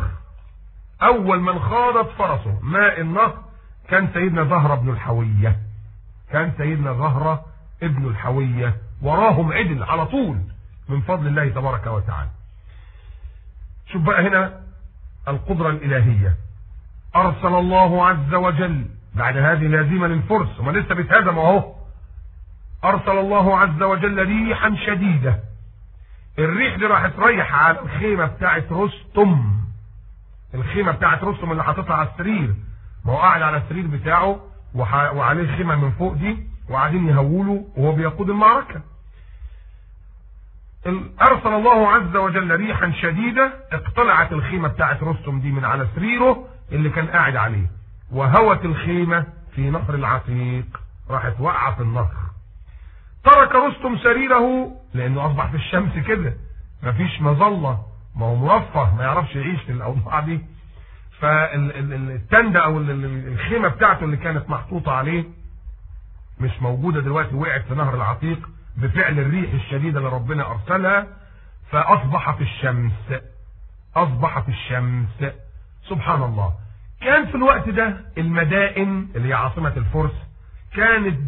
النهر كان سيدنا زهرة بن الحوية. كان سيدنا زهرة ابن الحوية وراهم عدل على طول من فضل الله تبارك وتعالى. شوف بقى هنا القدرة الإلهية. أرسل الله عز وجل بعد هذه الهزيمة للفرس، هم لسه بيتهزموا اهو. أرسل الله عز وجل ريحا شديدة. الريح دي راح تريح على الخيمة بتاعت رستم. الخيمة بتاعت رستم اللي حاططها على السرير، ما هو قاعد على السرير بتاعه وعليه خيمة من فوق دي، وقاعدين يهولوا وهو بيقود المعركة. أرسل الله عز وجل ريحا شديدة، اقتلعت الخيمة بتاعت رستم دي من على سريره اللي كان قاعد عليه، وهوت الخيمة في نهر العتيق، راحت وقعت في النهر. ترك رستم سريره لانه اصبح في الشمس كده، مفيش مظله، ما هو مرفه ما يعرفش يعيش في الاوضاع دي. فالتندة او الخيمه بتاعته اللي كانت محطوطه عليه مش موجوده دلوقتي، وقعت في نهر العتيق بفعل الريح الشديده اللي ربنا ارسلها، فاصبح في الشمس. سبحان الله. كان في الوقت ده المدائن اللي هي عاصمه الفرس كانت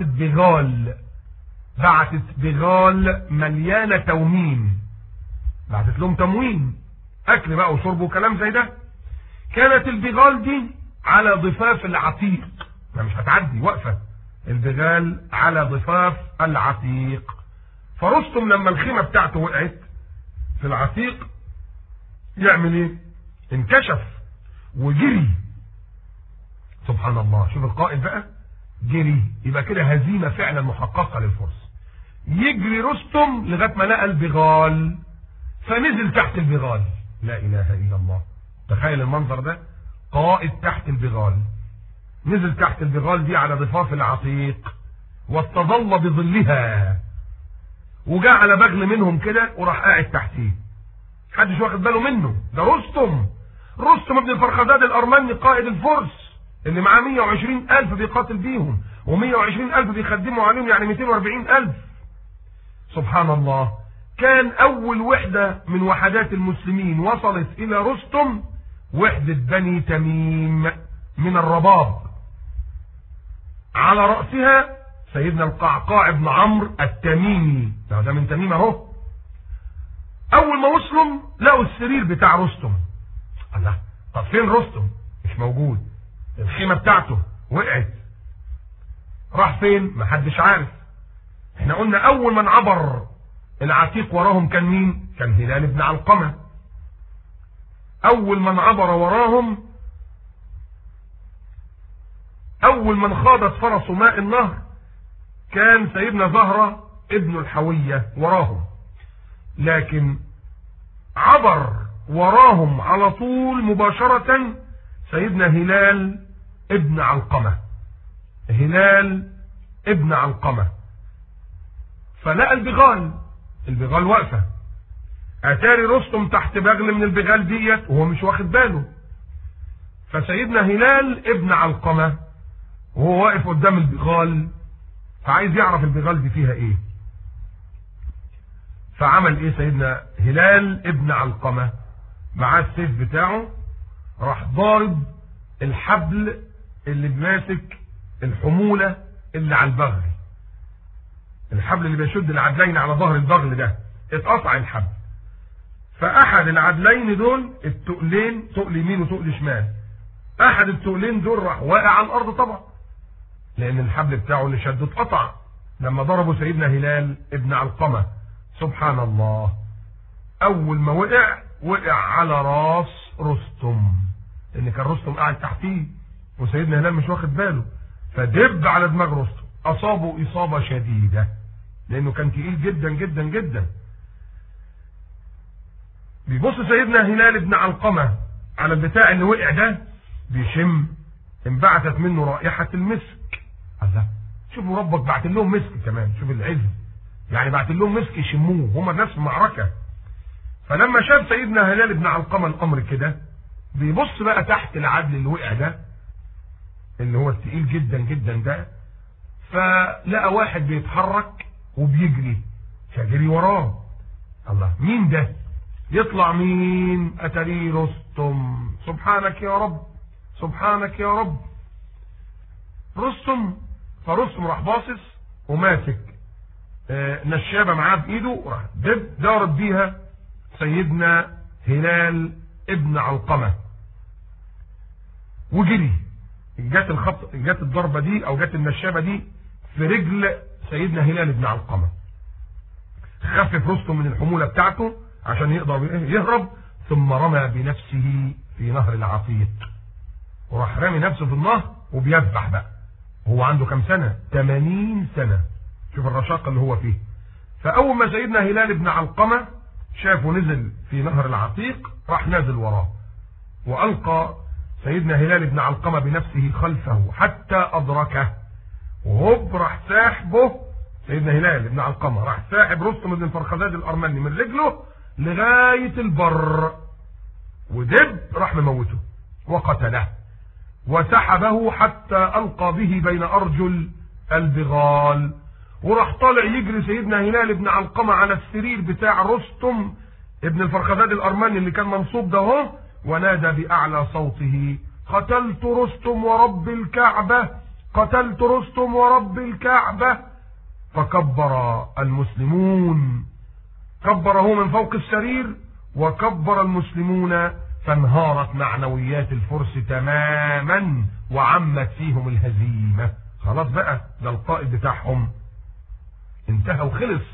بعتت بغال مليانه تومين، بعتت لهم تموين اكل بقى وشرب وكلام زي ده. كانت البغال دي على ضفاف العتيق، ما مش هتعدي، واقفه البغال على ضفاف العتيق. فرستم لما الخيمه بتاعته وقعت في العتيق يعمل ايه؟ انكشف وجري سبحان الله. شوف القائد بقى جري، يبقى كده هزيمة فعلا محققة للفرس. يجري رستم لغاية ما لقى البغال، فنزل تحت البغال. لا إله إلا الله. تخيل المنظر ده، قائد تحت البغال، نزل تحت البغال دي على ضفاف العتيق واستظل بظلها، وجاء على بغل منهم كده وراح قاعد تحتيه. محدش واخد باله منه، ده رستم بن الفرخزاد الأرمني قائد الفرس اللي معاه 120,000 بيقاتل بيهم، و120,000 بيخدموا عليهم، يعني 240,000. سبحان الله. كان أول وحدة من وحدات المسلمين وصلت إلى رستم وحدة بني تميم من الرباب، على رأسها سيدنا القعقاع بن عمرو التميمي، ده من تميم اهو. أول ما وصلوا لقوا السرير بتاع رستم. الله، طب فين رستم؟ مش موجود. الخيمة بتاعته وقعت. راح فين؟ محدش عارف. احنا قلنا أول من عبر العتيق وراهم كان مين؟ كان هلال بن علقمة. أول من عبر وراهم، أول من خاضت فرس ماء النهر كان سيدنا زهرة ابن الحوية وراهم. لكن عبر وراهم على طول مباشرة سيدنا هلال ابن علقمة. هلال ابن علقمة فلقى البغال واقفة. اتاري رستم تحت بغل من البغال ديت وهو مش واخد باله. فسيدنا هلال ابن علقمة وهو واقف قدام البغال، فعايز يعرف البغال دي فيها ايه. فعمل ايه سيدنا هلال ابن علقمة؟ معاه السيف بتاعه، راح ضارب الحبل اللي بيماسك الحمولة اللي على البغل، الحبل اللي بيشد العدلين على ظهر البغل ده، اتقطع الحبل. فاحد العدلين دول التقلين، تقل يمين وتقل شمال، احد التقلين دول راح واقع على الارض طبعا، لان الحبل بتاعه اللي شده اتقطع لما ضربه سيدنا هلال ابن علقمة. سبحان الله. اول ما وقع على راس رستم، لان كان رستم قاعد تحتيه وسيدنا هلال مش واخد باله، فدب على دماغ رستم، اصابه اصابة شديدة لانه كان تقيل جدا جدا جدا. بيبص سيدنا هلال ابن علقمة على البتاع اللي وقع ده، بيشم، انبعثت منه رائحة المسك. الله، شوفوا ربك بعت لهم مسك كمان، شوف العز، يعني بعت لهم مسك يشموه، هما نفس المعركة. فلما شاف سيدنا هلال ابن علقمة الامر كده، بيبص بقى تحت العدل اللي وقع ده اللي هو التقيل جدا جدا ده، فلقى واحد بيتحرك وبيجري، فجري وراه. الله، مين ده؟ يطلع مين؟ اتاري رستم. سبحانك يا رب، سبحانك يا رب. رستم. فرستم راح باصص وماسك نشابه معاه بايده، وراح ضارب بيها سيدنا هلال ابن علقمة وجري. جت الضربه دي او جت النشابه دي في رجل سيدنا هلال ابن علقمة. خفف رستم من الحمولة بتاعته عشان يقدر يهرب، ثم رمى بنفسه في نهر العتيق، وراح رامي نفسه في النهر وبيذبح بقى. هو عنده كم سنة؟ 80 سنة. شوف الرشاقة اللي هو فيه. فأول ما سيدنا هلال بن علقمة شافه نزل في نهر العتيق، راح نازل وراه، وألقى سيدنا هلال بن علقمة بنفسه خلفه حتى أدركه، وهوب راح ساحبه سيدنا هلال بن علقمة، راح ساحب رستم بن الفرخزاد الأرمني من رجله لغاية البر، ودب راح مموته وقتله، وسحبه حتى ألقى به بين أرجل البغال. وراح طالع يجري سيدنا هلال بن علقمة على السرير بتاع رستم ابن الفرخزاد الأرمني اللي كان منصوب ده اهو، ونادى بأعلى صوته: قتلت رستم ورب الكعبة، قتلت رستم ورب الكعبة. فكبر المسلمون، كبره من فوق السرير وكبر المسلمون، فانهارت معنويات الفرس تماما وعمت فيهم الهزيمة. خلاص بقى، ده القائد بتاعهم انتهى وخلص،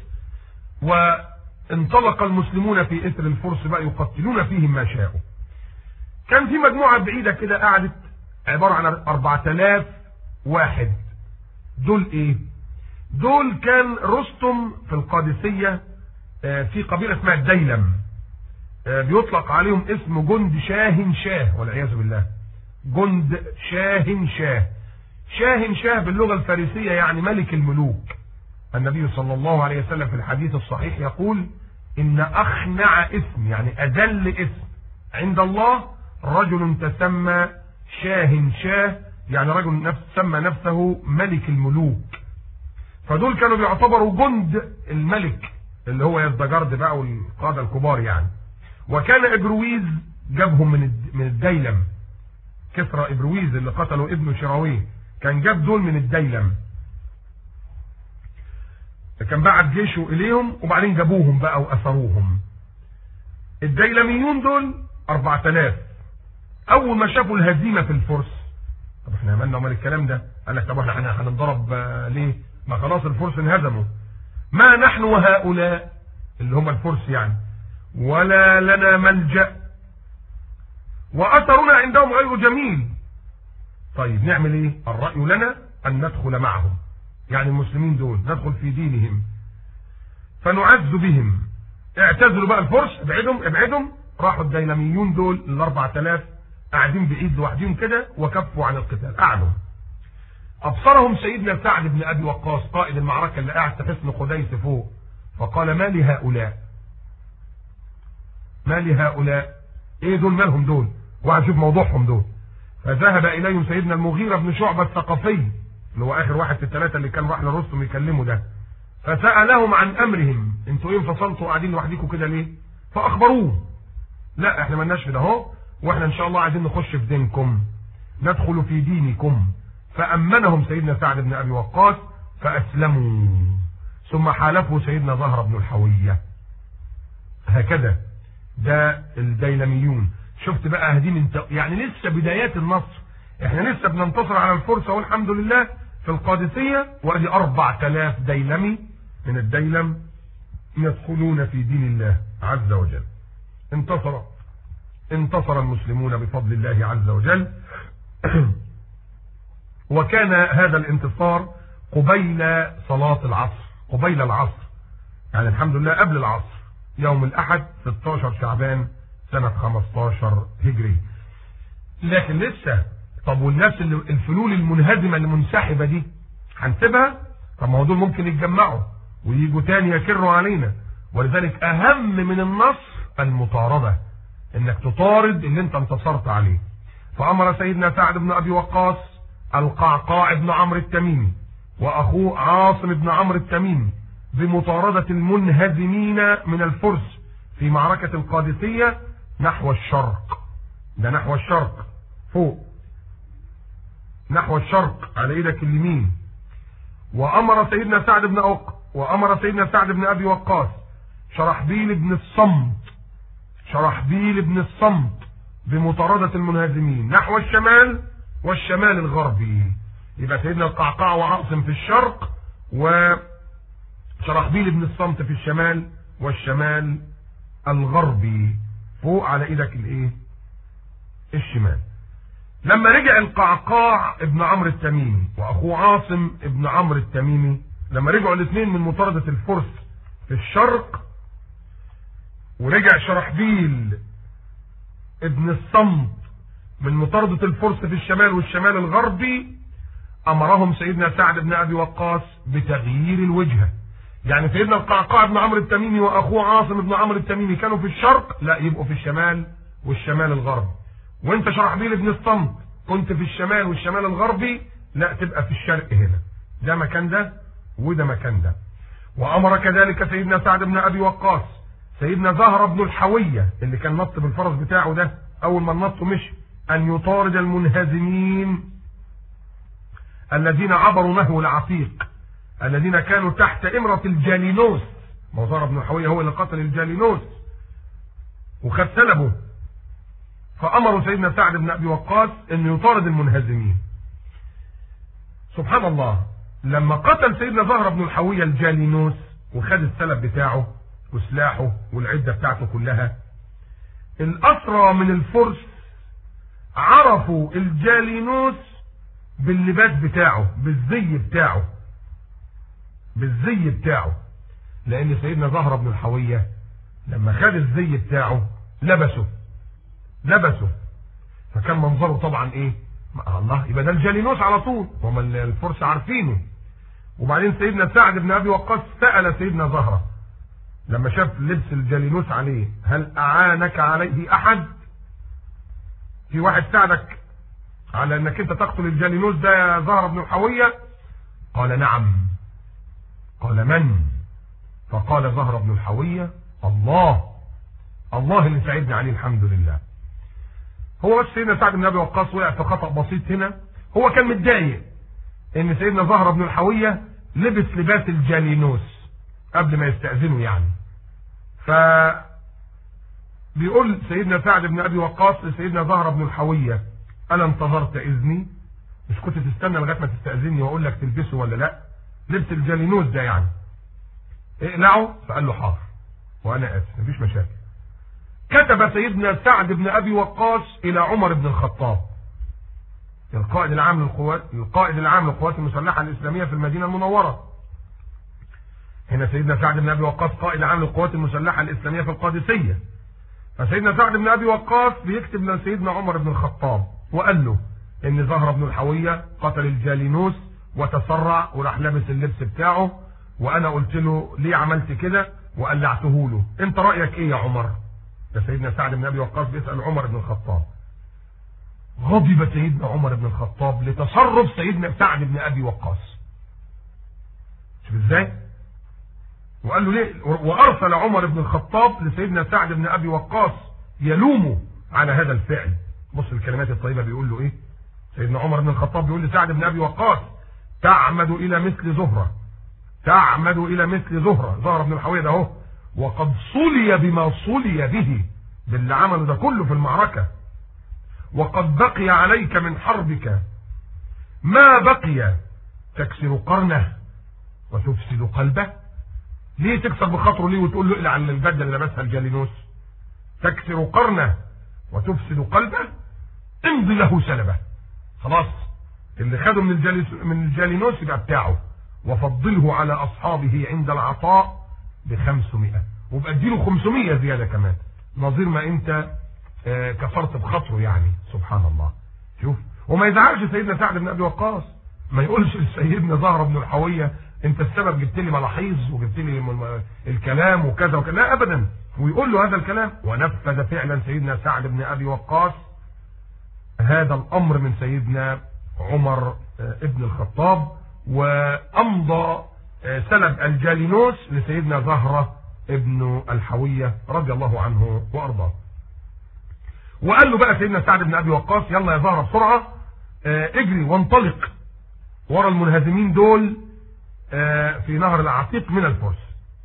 وانطلق المسلمون في اثر الفرس بقى يقتلون فيهم ما شاءوا. كان في مجموعة بعيدة كده قعدت عبارة عن 4000 واحد. دول ايه؟ دول كان رستم في القادسية في قبيلة اسمها الديلم، بيطلق عليهم اسم جند شاهن شاه والعياذ بالله. جند شاهن شاه. شاهن شاه باللغة الفارسية يعني ملك الملوك. النبي صلى الله عليه وسلم في الحديث الصحيح يقول إن أخنع اسم يعني أذل اسم عند الله رجل تسمى شاهن شاه، يعني رجل سمى نفسه ملك الملوك. فدول كانوا بيعتبروا جند الملك اللي هو يزدجرد بقى والقادة الكبار يعني. وكان إبرويز جابهم من الديلم. كسرى إبرويز اللي قتلوا ابن شراويه كان جاب دول من الديلم، كان بعت جيشه إليهم وبعدين جابوهم بقى وأسروهم. الديلميون دول 4000. أول ما شافوا الهزيمة في الفرس، طب احنا عملنا امال الكلام ده؟ قال لك طب احنا هنضرب ليه؟ ما خلاص الفرس انهزموا. ما نحن وهؤلاء اللي هم الفرس يعني، ولا لنا ملجأ وأثرنا عندهم غير جميل. طيب نعمل ايه؟ الرأي لنا أن ندخل معهم، يعني المسلمين دول ندخل في دينهم فنعز بهم. اعتزلوا بقى الفرس، ابعدهم. راحوا الديلميون دول ال 4000 قاعدين بعيد لوحدهم كده وكفوا عن القتال، قعدوا. أبصرهم سيدنا سعد بن أبي وقاص قائد المعركة اللي قاعد في حصن قديس فوق، فقال ما لهؤلاء؟ ما لهؤلاء؟ ايه دول؟ مالهم دول؟ وهنشوف موضوعهم دول. فذهب إليهم سيدنا المغيرة بن شعبة الثقفي اللي هو آخر واحد في الثلاثة اللي كان راح لرستم يكلمه ده، فسألهم عن أمرهم. انتوا ايه انفصلتوا قاعدين لوحديكم كده ليه؟ فأخبروه لا احنا مالناش في ده اهو، واحنا ان شاء الله عايزين نخش في دينكم، ندخل في دينكم. فأمنهم سيدنا سعد بن أبي وقاص فأسلموا، ثم حالفوا سيدنا زهر بن الحوية. هكذا ده الديلميون. شفت بقى هدين يعني لسه بدايات النصر، احنا لسه بننتصر على الفرس والحمد لله في القادسية، وادي 4000 ديلمي من الديلم يدخلون في دين الله عز وجل. انتصر المسلمون بفضل الله عز وجل. وكان هذا الانتصار قبيل صلاة العصر، قبيل العصر يعني الحمد لله قبل العصر، يوم الأحد 16 شعبان سنة 15 هجري. لكن لسه طب والناس اللي الفلول المنهزمة اللي منسحبة دي هنسيبها؟ طب ما هو دول ممكن يتجمعوا وييجوا تاني يكروا علينا. ولذلك أهم من النصر المطاردة، انك تطارد اللي انت انتصرت عليه. فأمر سيدنا سعد بن أبي وقاص القعقاع بن عمرو التميمي وأخوه عاصم بن عمرو التميمي بمطاردة المنهزمين من الفرس في معركة القادسية نحو الشرق. ده نحو الشرق فوق، نحو الشرق على ايدك اليمين. وأمر سيدنا سعد بن أبي وقاص شرحبيل بن الصمت بمطاردة المنهزمين نحو الشمال والشمال الغربي. يبقى سيدنا القعقاع وعاصم في الشرق وشرحبيل بن الصمت في الشمال والشمال الغربي فوق على ايدك الايه؟ الشمال. لما رجع القعقاع ابن عمرو التميمي واخوه عاصم ابن عمرو التميمي، لما رجعوا الاثنين من مطاردة الفرس في الشرق، ورجع شرحبيل ابن الصمت من مطاردة الفرس في الشمال والشمال الغربي، امرهم سيدنا سعد بن ابي وقاص بتغيير الوجهة. يعني سيدنا القعقاع بن عمرو التميمي واخوه عاصم بن عمرو التميمي كانوا في الشرق، لا يبقوا في الشمال والشمال الغربي. وانت شرحبيل ابن الصمت كنت في الشمال والشمال الغربي، لا تبقى في الشرق هنا. ده مكان ده وده مكان ده. وامر كذلك سيدنا سعد بن ابي وقاص سيدنا زهر بن الحوية اللي كان نط بالفرس بتاعه ده اول ما النط مشي ان يطارد المنهزمين الذين عبروا نهو العتيق، الذين كانوا تحت امرة الجالينوس. زهر بن الحوية هو اللي قتل الجالينوس وخد سلبه. فامروا سيدنا سعد بن ابي وقاص ان يطارد المنهزمين. سبحان الله، لما قتل سيدنا زهر بن الحوية الجالينوس وخد السلب بتاعه وسلاحه والعدة بتاعته كلها، الأسرى من الفرس عرفوا الجالينوس باللباس بتاعه، بالزي بتاعه، لان سيدنا زهرة بن الحوية لما خد الزي بتاعه لبسه فكان منظره طبعا ايه؟ الله، يبقى ده الجالينوس على طول، هم الفرس عارفينه. وبعدين سيدنا سعد بن ابي وقاص سأل سيدنا زهرة لما شاف لبس الجالينوس عليه: هل اعانك عليه احد؟ في واحد ساعدك على انك انت تقتل الجالينوس ده يا زهرة بن الحوية؟ قال: نعم. قال: من؟ فقال زهرة بن الحوية: الله اللي ساعدني عليه، الحمد لله. هو بس سيدنا سعد بن ابي وقاص وقع في خطأ بسيط هنا، هو كان متضايق ان سيدنا زهرة بن الحوية لبس لباس الجالينوس قبل ما يستأذنه يعني. بيقول سيدنا سعد بن ابي وقاص لسيدنا زهرة بن الحوية: الا انتظرت اذني؟ مش كنت تستنى لغايه ما تستأذني واقول لك تلبسه ولا لا؟ لبس الجالينوس ده يعني اقلعه. فقال له: حاضر وانا اسف، مفيش مشاكل. كتب سيدنا سعد بن ابي وقاص الى عمر بن الخطاب، القائد العام للقوات المسلحه الاسلاميه في المدينه المنوره. هنا سيدنا سعد بن ابي وقاص قائد عام للقوات المسلحه الاسلاميه في القادسيه. فسيدنا سعد بن ابي وقاص بيكتب لسيدنا عمر بن الخطاب وقال له ان زهرة بن الحوية قتل الجالينوس وتسرع وراح لابس اللبس بتاعه، وانا قلت له ليه عملت كده وقلعته له، انت رايك ايه يا عمر؟ ده سيدنا سعد بن ابي وقاص بيسال عمر بن الخطاب. غضب سيدنا عمر بن الخطاب لتصرف سيدنا سعد بن ابي وقاص. شوف ازاي؟ وقال له ليه؟ وارسل عمر بن الخطاب لسيدنا سعد بن ابي وقاص يلومه على هذا الفعل. بص الكلمات الطيبه بيقول له ايه؟ سيدنا عمر بن الخطاب بيقول لسعد بن ابي وقاص: تعمد الى مثل زهره، زهرة بن الحوية ده اهو، وقد صلي بما صلي به، باللي عمله ده كله في المعركة، وقد بقي عليك من حربك ما بقي، تكسر قرنه وتفسد قلبه. ليه تكسر بخاطره ليه وتقول له اقلع عن البدله اللي لابسها الجالينوس؟ تكسر قرنه وتفسد قلبه، امضي له سلبه. خلاص اللي خده من الجالينوس يبقى بتاعه، وفضله على اصحابه عند العطاء ب500، وبقى اديله 500 زياده كمان، نظير ما انت كفرت بخاطره يعني. سبحان الله. شوف، وما يزعلش سيدنا سعد بن ابي وقاص، ما يقولش لسيدنا زهرة بن الحوية انت السبب، جبت لي ملاحظ وجبت لي الكلام وكذا وكذا، لا ابدا. ويقول له هذا الكلام، ونفذ فعلا سيدنا سعد بن ابي وقاص هذا الامر من سيدنا عمر ابن الخطاب، وامضى سلب الجالينوس لسيدنا زهرة ابن الحوية رضي الله عنه وارضاه. وقال له بقى سيدنا سعد بن ابي وقاص: يلا يا زهرة بسرعة اجري وانطلق ورا المنهزمين دول في نهر العتيق من الفرس.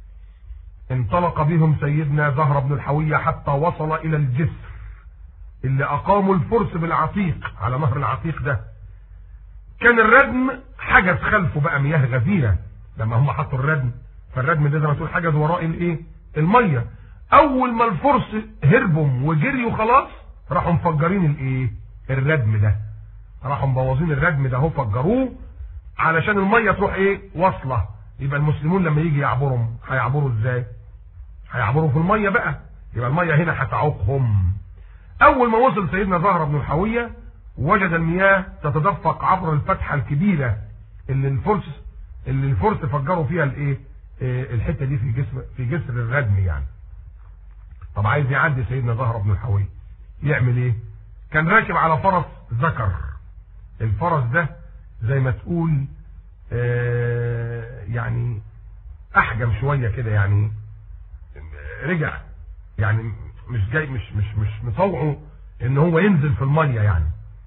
انطلق بهم سيدنا زهرة بن الحوية حتى وصل الى الجسر اللي اقاموا الفرس بالعتيق، على نهر العتيق ده. كان الردم حجز خلفه بقى مياه غزيرة، لما هم حطوا الردم، فالردم ده زي ما تقول حجز وراء الايه؟ المية. اول ما الفرس هربوا وجريوا خلاص، راحوا مفجرين الايه؟ الردم ده، راحوا مبوظين الردم ده، هو فجروه علشان المية تروح ايه؟ واصلة. يبقى المسلمون لما يجي يعبروا هيعبروا ازاي؟ هيعبروا في المية بقى، يبقى المية هنا هتعوقهم. اول ما وصل سيدنا زهرة بن الحوية وجد المياه تتدفق عبر الفتحة الكبيرة اللي الفرس فجروا فيها الايه؟ الحتة دي في جسر الردم يعني. طب عايز يعدي سيدنا زهرة بن الحوية يعمل ايه؟ كان راكب على فرس ذكر. الفرس ده زي ما تقول يعني احجم شوية كده، يعني رجع، يعني مش جاي مش مطوعه ان هو ينزل في المية يعني.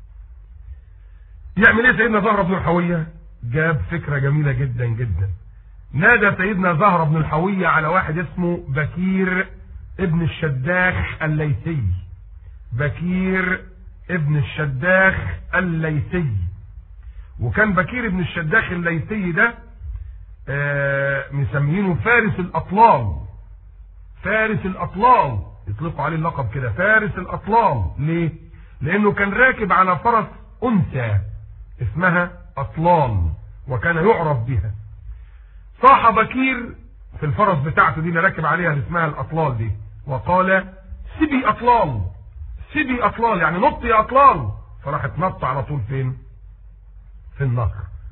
يعمل ايه سيدنا زهرة بن الحوية؟ جاب فكرة جميلة جدا جدا. نادى سيدنا زهرة بن الحوية على واحد اسمه بكير ابن الشداخ الليثي. بكير ابن الشداخ الليثي. وكان بكير ابن الشداخ الليثي ده مسمينه فارس الأطلال. فارس الأطلال، يطلقوا عليه اللقب كده فارس الأطلال. ليه؟ لانه كان راكب على فرس انثى اسمها اطلال وكان يعرف بها. صاح بكير في الفرس بتاعته دي اللي راكب عليها اللي اسمها الاطلال دي وقال سبي اطلال، سبي اطلال، يعني نط يا اطلال. فراحت نط على طول فين؟ في النهر.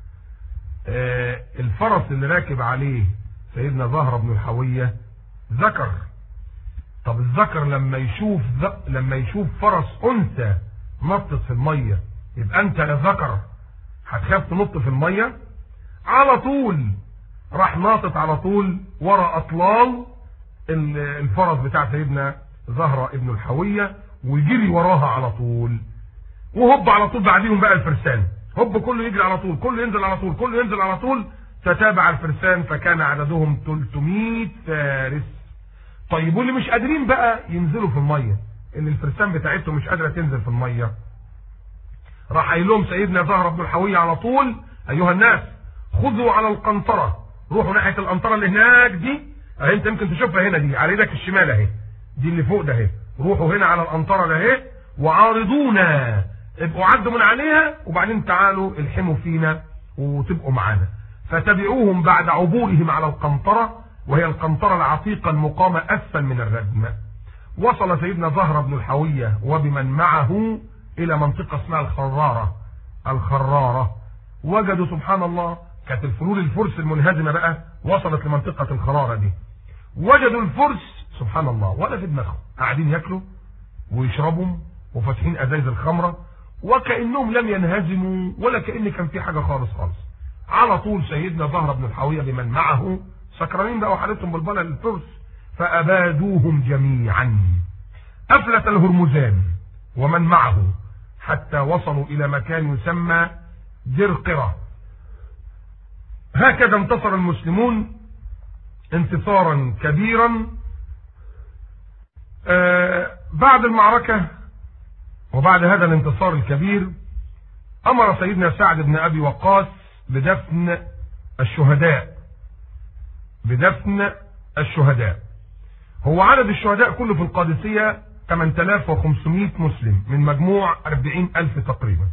الفرس اللي راكب عليه سيدنا زهرة بن الحوية ذكر. طب الذكر لما يشوف فرس انثى نطت في الميه، يبقى انت يا ذكر هتخاف تنط في الميه؟ على طول راح ناطط على طول ورا اطلال الفرس بتاع سيدنا زهرة ابن الحوية ويجري وراها على طول، وهب على طول بعديهم بقى الفرسان، هب كله يجري على طول، كله ينزل على طول، كله ينزل على طول. تتابع الفرسان فكان عددهم 300 فارس. طيب واللي مش قادرين بقى ينزلوا في الميه، ان الفرسان بتاعتهم مش قادره تنزل في الميه، راح قايل لهم سيدنا زهرة بن الحوية على طول ايها الناس خذوا على القنطره، روحوا ناحيه القنطره اللي هناك دي اهي، انت يمكن تشوفها هنا دي على ايدك الشمال اهي، دي اللي فوق ده اهي، روحوا هنا على القنطره ده اهي وعارضونا، ابقوا عدوا من عليها وبعدين تعالوا الحموا فينا وتبقوا معانا. فتبعوهم بعد عبورهم على القنطره، وهي القنطره العتيقه المقامه اسفل من الردم. وصل سيدنا زهرة بن الحوية وبمن معه الى منطقه اسمها الخرارة. وجدوا سبحان الله كانت الفلول الفرس المنهزمه بقى وصلت لمنطقه الخرارة دي، وجدوا الفرس سبحان الله ولا في دماغهم قاعدين ياكلوا ويشربوا وفاتحين ازايز الخمره وكانهم لم ينهزموا ولا كان كان في حاجه خالص. على طول سيدنا زهرة بن الحوية بمن معه سكرانين بقى وحالتهم بالبلة للفرس فابادوهم جميعا. افلت الهرمزان ومن معه حتى وصلوا الى مكان يسمى درقرة. هكذا انتصر المسلمون انتصارا كبيرا. بعد المعركة وبعد هذا الانتصار الكبير امر سيدنا سعد بن ابي وقاص بدفن الشهداء. هو عدد الشهداء كله في القادسية 8500 مسلم من مجموع 40,000 تقريبا.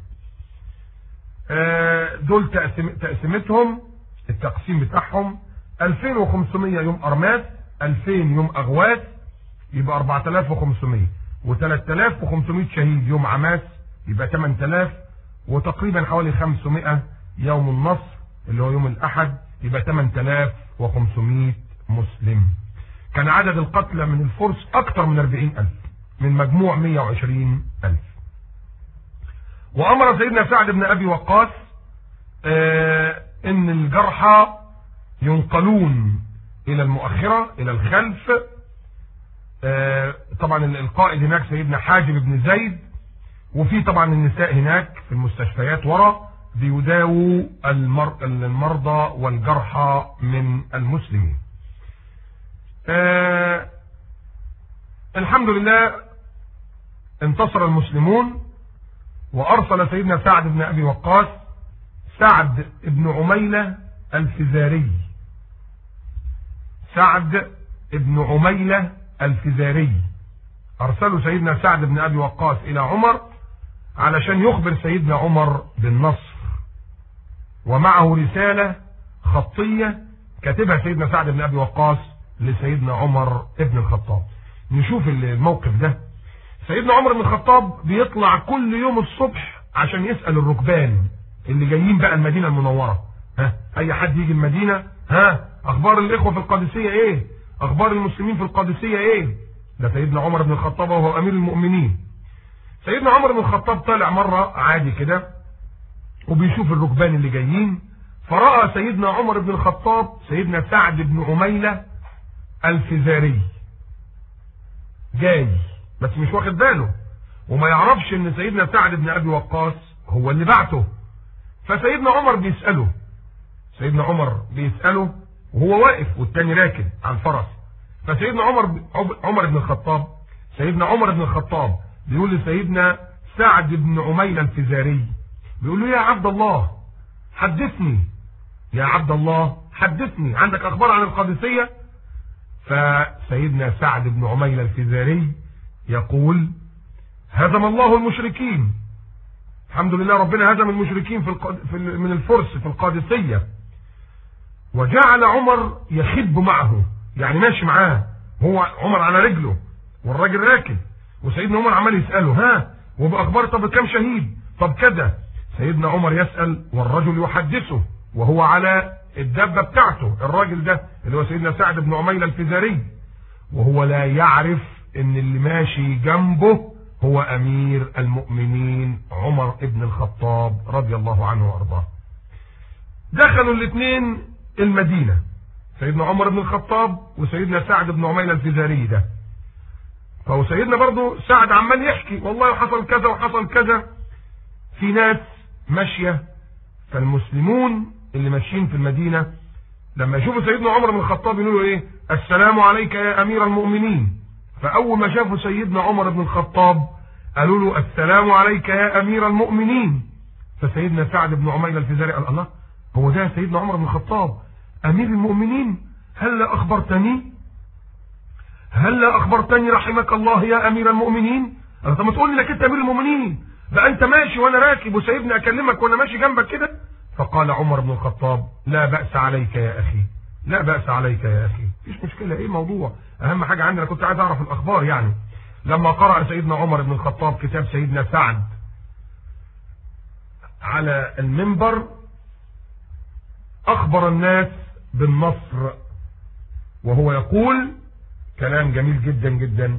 دول تقسيمتهم التقسيم بتاعهم 2500 يوم أرماس، 2000 يوم أغواث يبقى 4500، و3500 شهيد يوم عماس يبقى 8000، وتقريبا حوالي 500 يوم النصر اللي هو يوم الأحد يبقى 8500 مسلم. كان عدد القتلى من الفرس أكثر من 40,000 من مجموع 120,000. وأمر سيدنا سعد بن أبي وقاص إن الجرحى ينقلون إلى المؤخرة إلى الخلف. طبعا القائد هناك سيدنا حاجب بن زيد، وفي طبعا النساء هناك في المستشفيات ورا بيداووا المرضى والجرحى من المسلمين. الحمد لله انتصر المسلمون. وارسل سيدنا سعد بن ابي وقاص سعد بن عميلة الفزاري. سعد بن عميلة الفزاري ارسلوا سيدنا سعد بن ابي وقاص الى عمر علشان يخبر سيدنا عمر بالنصر، ومعه رسالة خطية كاتبها سيدنا سعد بن ابي وقاص لسيدنا عمر ابن الخطاب. نشوف الموقف ده. سيدنا عمر بن الخطاب بيطلع كل يوم الصبح عشان يسأل الركبان اللي جايين بقى المدينة المنورة، اي حد يجي المدينة، اخبار الاخوة في القادسية ايه، اخبار المسلمين في القادسية ايه. ده سيدنا عمر بن الخطاب وهو امير المؤمنين. سيدنا عمر بن الخطاب طالع مرة عادي كده وبيشوف الركبان اللي جايين، فرأى سيدنا عمر بن الخطاب سيدنا سعد بن عميلة الفزاري جاي، بس مش واخد باله وما يعرفش ان سيدنا سعد بن ابي وقاص هو اللي بعته. فسيدنا عمر بيسأله وهو واقف والتاني راكب على الفرس. فسيدنا عمر بن الخطاب بيقول لسيدنا سعد بن عميلة الفزاري، بيقول له يا عبد الله حدثني، يا عبد الله حدثني، عندك اخبار عن القادسية؟ فسيدنا سعد بن عميلة الفزاري يقول هزم الله المشركين، الحمد لله ربنا هزم المشركين من الفرس في القادسية، وجعل عمر يخب معه، يعني ماشي معاه، هو عمر على رجله والراجل راكب، وسيدنا عمر عمال يسأله ها وبأخبار، طب كم شهيد، طب كذا، سيدنا عمر يسأل والرجل يحدثه وهو على الدابة بتاعته، الراجل ده اللي هو سيدنا سعد بن عميلة الفزاري، وهو لا يعرف ان اللي ماشي جنبه هو امير المؤمنين عمر بن الخطاب رضي الله عنه وارضاه. دخلوا الاثنين المدينة، سيدنا عمر بن الخطاب وسيدنا سعد بن عميلة الفزاري ده. فهو سيدنا برضو سعد عمال يحكي والله حصل كذا وحصل كذا. في ناس ماشية، فالمسلمون اللي ماشيين في المدينة لما يشوفوا سيدنا عمر بن الخطاب يقولوا ايه؟ السلام عليك يا امير المؤمنين. فاول ما شافوا سيدنا عمر بن الخطاب قالوا له السلام عليك يا امير المؤمنين. فسيدنا سعد بن عميلة الفزاري قال الله، هو ده سيدنا عمر بن الخطاب امير المؤمنين؟ هلا اخبرتني رحمك الله يا امير المؤمنين؟ قال طب ما تقول لي انك انت امير المؤمنين، بقى انت ماشي وانا راكب وسايبني اكلمك وانا ماشي جنبك كده؟ فقال عمر بن الخطاب لا بأس عليك يا اخي، لا بأس عليك يا اخي، مفيش مشكلة، ايه الموضوع؟ اهم حاجة عندي انا كنت عايز اعرف الاخبار يعني. لما قرأ سيدنا عمر بن الخطاب كتاب سيدنا سعد على المنبر اخبر الناس بالنصر، وهو يقول كلام جميل جدا جدا،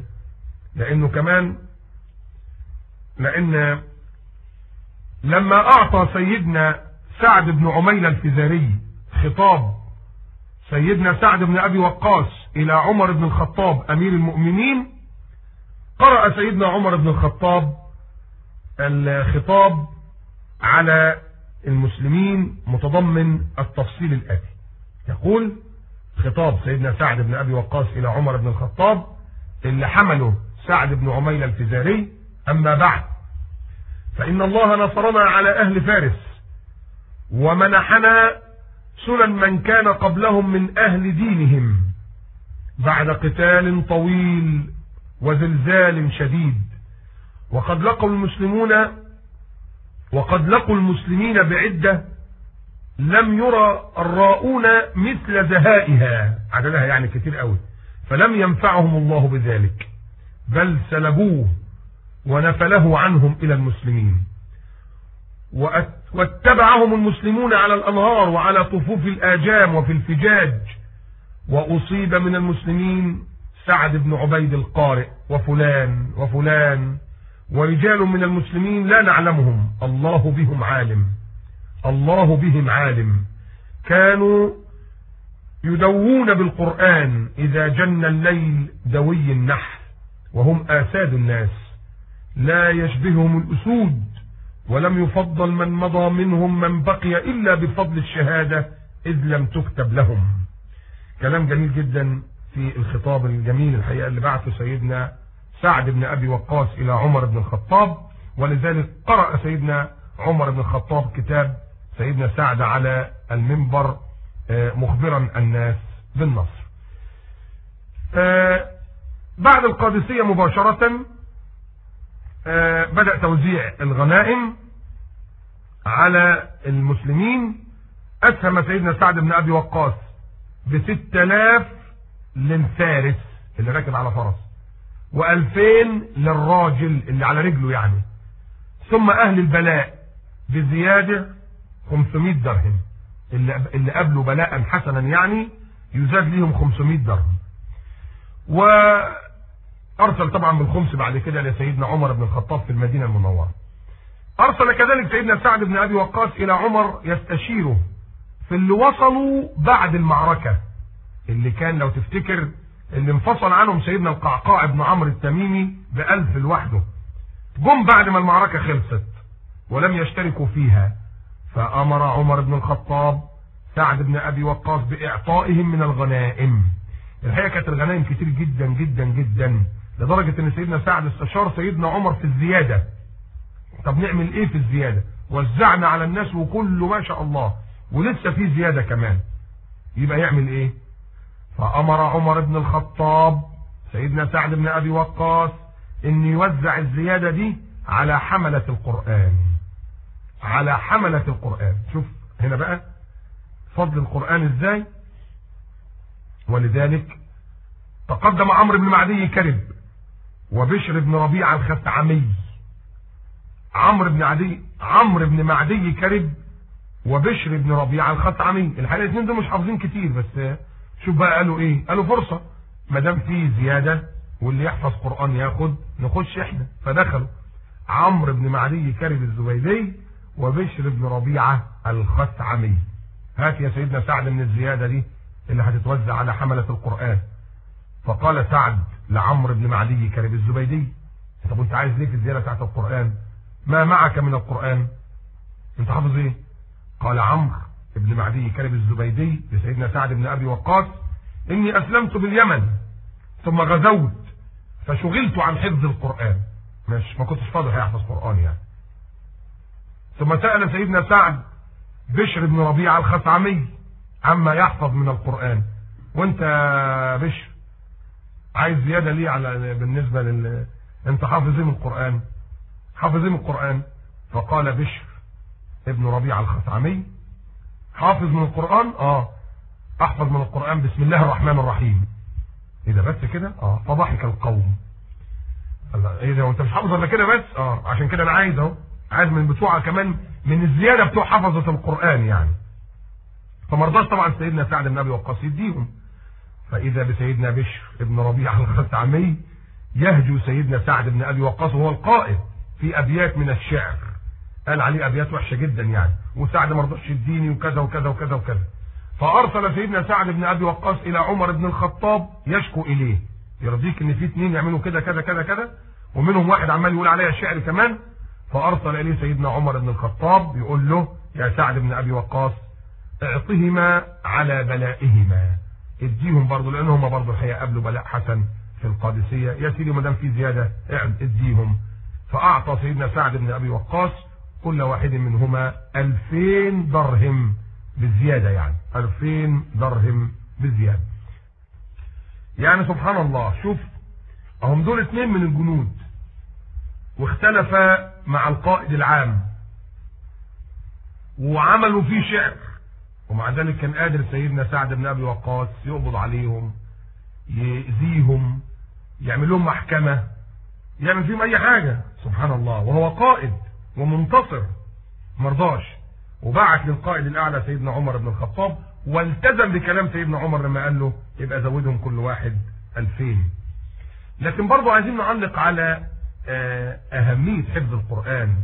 لان لما اعطى سيدنا سعد بن عميلة الفزاري خطاب سيدنا سعد بن ابي وقاص الى عمر بن الخطاب امير المؤمنين، قرأ سيدنا عمر بن الخطاب الخطاب على المسلمين متضمن التفصيل الآتي. يقول خطاب سيدنا سعد بن ابي وقاص الى عمر بن الخطاب اللي حمله سعد بن عميلة الفزاري: اما بعد، فان الله نصرنا على اهل فارس ومنحنا سنن من كان قبلهم من اهل دينهم بعد قتال طويل وزلزال شديد، وقد لقوا المسلمين بعدة لم يرى الراؤون مثل زهائها، عددها يعني كتير قوي، فلم ينفعهم الله بذلك، بل سلبوه ونفله عنهم الى المسلمين، واتبعهم المسلمون على الانهار وعلى طفوف الاجام وفي الفجاج، واصيب من المسلمين سعد بن عبيد القارئ وفلان وفلان ورجال من المسلمين لا نعلمهم، الله بهم عالم، كانوا يدوون بالقرآن إذا جن الليل دوي النحل، وهم آساد الناس لا يشبههم الأسود، ولم يفضل من مضى منهم من بقي إلا بفضل الشهادة إذ لم تكتب لهم. كلام جميل جدا في الخطاب الجميل الحقيقة اللي بعثه سيدنا سعد بن أبي وقاص إلى عمر بن الخطاب، ولذلك قرأ سيدنا عمر بن الخطاب كتاب سيدنا سعد على المنبر مخبرا الناس بالنصر. بعد القادسية مباشرة بدأ توزيع الغنائم على المسلمين. أسهم سيدنا سعد بن أبي وقاص ب6000 للفارس اللي راكب على فرس، و2000 للراجل اللي على رجله يعني، ثم أهل البلاء بزيادة 500 درهم، اللي قبلوا بلاء حسنا يعني يزاد ليهم 500 درهم. وأرسل طبعا بالخمس بعد كده لسيدنا عمر بن الخطاب في المدينة المنورة. أرسل كذلك سيدنا سعد بن أبي وقاص إلى عمر يستشيره في اللي وصلوا بعد المعركة، اللي كان لو تفتكر اللي انفصل عنهم سيدنا القعقاع بن عمرو التميمي ب1000 لوحده، جم بعد ما المعركة خلصت ولم يشتركوا فيها، فأمر عمر بن الخطاب سعد بن أبي وقاص بإعطائهم من الغنائم. الحقيقة كانت الغنائم كتير جدا جدا جدا، لدرجة ان سيدنا سعد استشار سيدنا عمر في الزيادة. طب نعمل ايه في الزيادة؟ وزعنا على الناس وكله ما شاء الله ولسه في زيادة كمان، يبقى يعمل ايه؟ فأمر عمر بن الخطاب سيدنا سعد بن أبي وقاص ان يوزع الزيادة دي على حملة القرآن، على حملة القرآن. شوف هنا بقى فضل القرآن ازاي. ولذلك تقدم عمرو بن معدي كرب وبشر بن ربيعة الخثعمي. عمرو بن معدي كرب وبشر بن ربيعة الخثعمي. الحقيقة الاثنين دول مش حافظين كتير، بس شوف بقى قالوا ايه. قالوا فرصة ما دام في زيادة واللي يحفظ قرآن ياخد، نخش احنا. فدخلوا عمرو بن معدي كرب الزبيدي وبشر بن ربيعة الخثعمي. هات يا سيدنا سعد من الزيادة دي اللي هتتوزع على حملة القرآن. فقال سعد لعمرو بن معدي كرب الزبيدي: طب انت عايز ليه في الزيادة بتاعت القرآن؟ ما معك من القرآن؟ انت حافظ ايه؟ قال عمرو بن معدي كرب الزبيدي لسيدنا سعد بن ابي وقاص: اني اسلمت باليمن ثم غزوت فشغلت عن حفظ القرآن. ما كنتش فاضي هيحفظ قرآن يعني. ثم سأل سيدنا سعد بشر بن ربيعة الخثعمي عما يحفظ من القرآن: وانت بشر عايز زيادة ليه على بالنسبة انت حافظ ايه من القرآن؟ حافظ ايه من القرآن؟ فقال بشر ابن ربيعة الخثعمي: حافظ من القرآن؟ احفظ من القرآن بسم الله الرحمن الرحيم. ايه ده بس كده؟ فضحك القوم. ايه ده وانت مش حافظ ولا كده بس؟ عشان كده انا عايز عايز من بتوعها كمان من الزيادة بتوع حفظة القرآن يعني. فمرضاش طبعا سيدنا سعد بن ابي وقاص يديهم. فاذا بسيدنا بشر ابن ربيعة الخثعمي يهجو سيدنا سعد بن ابي وقاص وهو القائد في ابيات من الشعر. قال عليه ابيات وحشة جدا يعني، وسعد مرضاش يديني وكذا وكذا وكذا وكذا. فارسل سيدنا سعد بن ابي وقاص الى عمر بن الخطاب يشكو اليه: يرضيك ان في اتنين يعملوا كده كذا كذا كذا ومنهم واحد عمال يقول عليها شعر كمان؟ فارسل اليه سيدنا عمر بن الخطاب يقول له: يا سعد بن ابي وقاص اعطهما على بلائهما، اديهم برضه لانهم برضه هيقابلوا بلاء حسن في القادسية. يا سيدي ما دام في زيادة اديهم. فاعطى سيدنا سعد بن ابي وقاص كل واحد منهما 2000 درهم بالزيادة، يعني 2000 درهم بالزيادة. يعني سبحان الله. شوف هم دول اتنين من الجنود واختلف مع القائد العام وعملوا فيه شعر، ومع ذلك كان قادر سيدنا سعد بن ابي وقاص يقبض عليهم، يأذيهم، يعمل لهم محكمة، يعمل فيهم اي حاجة. سبحان الله. وهو قائد ومنتصر مرضاش، وبعت للقائد الاعلى سيدنا عمر بن الخطاب والتزم بكلام سيدنا عمر لما قال له يبقى زودهم كل واحد 2000. لكن برضو عايزين نعلق على اهمية حفظ القرآن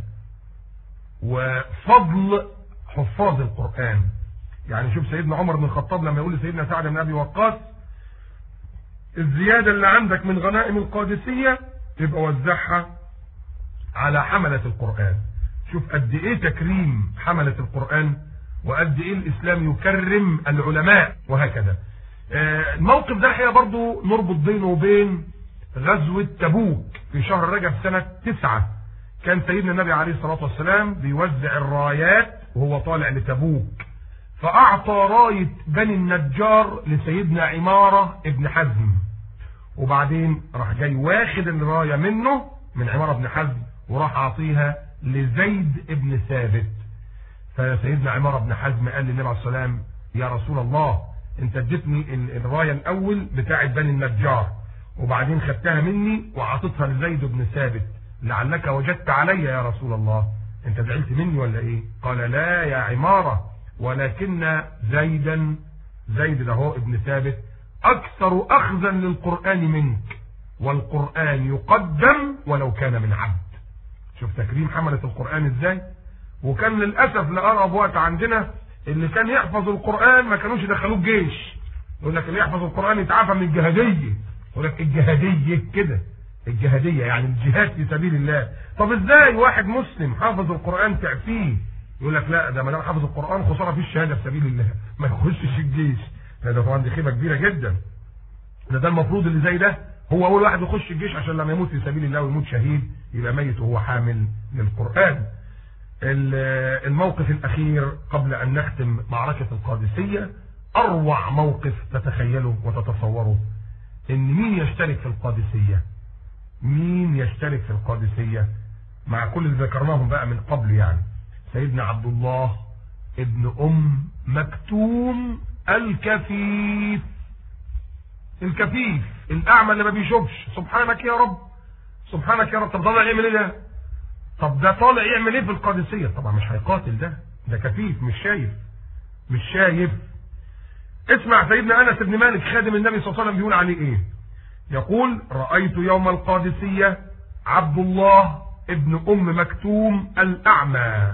وفضل حفاظ القرآن. يعني شوف سيدنا عمر بن الخطاب لما يقول لسيدنا سعد بن ابي وقاص: الزيادة اللي عندك من غنائم القادسية يبقى وزعها على حملة القرآن. شوف قد ايه تكريم حملة القرآن وقد ايه الاسلام يكرم العلماء وهكذا. الموقف ده الحقيقة برضو نربط بينه وبين غزوة تبوك في شهر رجب سنة 9. كان سيدنا النبي عليه الصلاة والسلام بيوزع الرايات وهو طالع لتبوك، فأعطى راية بني النجار لسيدنا عمارة ابن حزم، وبعدين راح جاي واخد الراية منه من عمارة ابن حزم وراح عطيها لزيد ابن ثابت. فسيدنا عمارة ابن حزم قال للنبي عليه الصلاة والسلام: يا رسول الله انت اديتني الراية الاول بتاعة بني النجار وبعدين خدتها مني وعطيتها لزيد بن ثابت، لعلك وجدت علي يا رسول الله، انت زعلت مني ولا ايه؟ قال: لا يا عمارة، ولكن زيد ده هو ابن ثابت اكثر اخذا للقرآن منك، والقرآن يقدم ولو كان من عبد. شوف تكريم حملة القرآن ازاي. وكان للأسف لأقرب وقت عندنا اللي كان يحفظ القرآن ما كانوش يدخلوه الجيش. يقول لك اللي يحفظ القرآن يتعافى من الجهادية. يقول لك الجهادية كده، الجهادية يعني الجهاد في سبيل الله. طب ازاي واحد مسلم حافظ القرآن تعفيه؟ يقول لك لا ده ما دام حافظ القرآن خسارة في الشهادة في سبيل الله ما يخشش الجيش. ده طبعا دي خيبة كبيرة جدا. ده المفروض اللي زي ده هو اول واحد يخش الجيش عشان لما يموت في سبيل الله ويموت شهيد يبقى ميت وهو حامل للقرآن. الموقف الاخير قبل ان نختم معركة القادسية اروع موقف تتخيله وتتصوره. ان مين يشترك في القادسية؟ مين يشترك في القادسية مع كل اللي ذكرناهم بقى من قبل؟ يعني سيدنا عبد الله ابن مكتوم الكفيف. الكفيف الأعمى اللي ما بيشوفش. سبحانك يا رب، سبحانك يا رب. طب طالع يعمل ايه ده؟ طب ده طالع يعمل ايه في القادسية؟ طبعا مش هيقاتل، ده كفيف مش شايف. اسمع سيدنا أنس بن مالك خادم النبي صلى الله عليه وسلم بيقول عليه ايه. يقول: رأيت يوم القادسية عبد الله ابن مكتوم الأعمى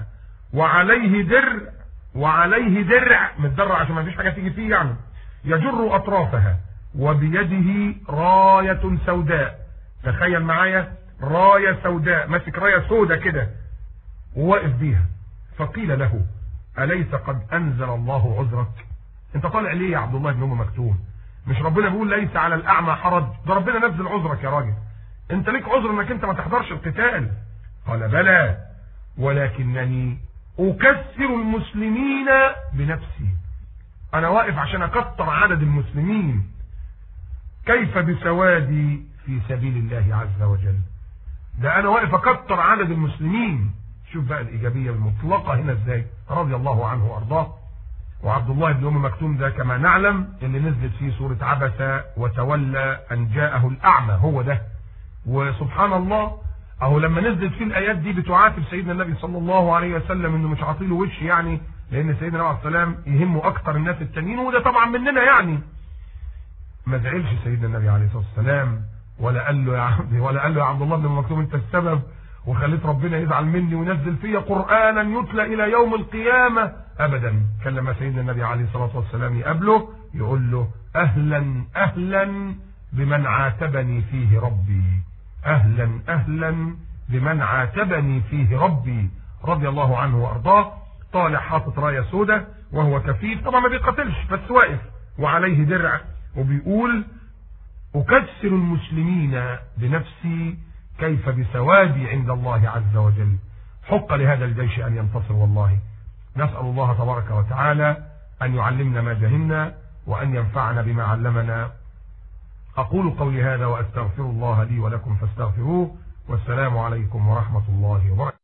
وعليه درع متدرع عشان ما فيش حاجة تيجي فيه يعني، يجر أطرافها، وبيده راية سوداء. تخيل معايا راية سوداء، ماسك راية سوداء كده وواقف بيها. فقيل له: أليس قد أنزل الله عذرك؟ انت طالع ليه يا عبد الله بن مكتوم؟ مش ربنا بيقول ليس على الأعمى حرج؟ ده ربنا نزل عذرك يا راجل، انت ليك عذر انك انت ما تحضرش القتال. قال: بلى، ولكنني أكثر المسلمين بنفسي. أنا واقف عشان أكثر عدد المسلمين. كيف بسوادي في سبيل الله عز وجل؟ ده أنا واقف أكثر عدد المسلمين. شوف بقى الإيجابية المطلقة هنا إزاي، رضي الله عنه وأرضاه. وعبد الله بن مكتوم ده كما نعلم اللي نزلت فيه سورة عبس وتولى أن جاءه الأعمى، هو ده. وسبحان الله، اهو لما نزلت فيه الايات دي بتعاتب سيدنا النبي صلى الله عليه وسلم انه مش عاطيله وش، يعني لان سيدنا عليه السلام يهمه اكتر الناس التانيين، وده طبعا مننا يعني. ما زعلش سيدنا النبي عليه الصلاه والسلام ولا قال له يا عبد الله بن مكتوم انت السبب وخليت ربنا يزعل مني وينزل فيا قرانا يتلى الى يوم القيامه، ابدا. كان لما سيدنا النبي عليه الصلاه والسلام يقابله يقول له: اهلا بمن عاتبني فيه ربي، اهلا بمن عاتبني فيه ربي، رضي الله عنه وارضاه. طالع حاطط رايه سودة وهو كفيف، طبعا ما بيقاتلش بس واقف، وعليه درع، وبيقول: اكسر المسلمين بنفسي، كيف بسوادي عند الله عز وجل. حق لهذا الجيش ان ينتصر والله. نسال الله تبارك وتعالى ان يعلمنا ما جهلنا وان ينفعنا بما علمنا. أقول قولي هذا وأستغفر الله لي ولكم فاستغفروه، والسلام عليكم ورحمة الله وبركاته.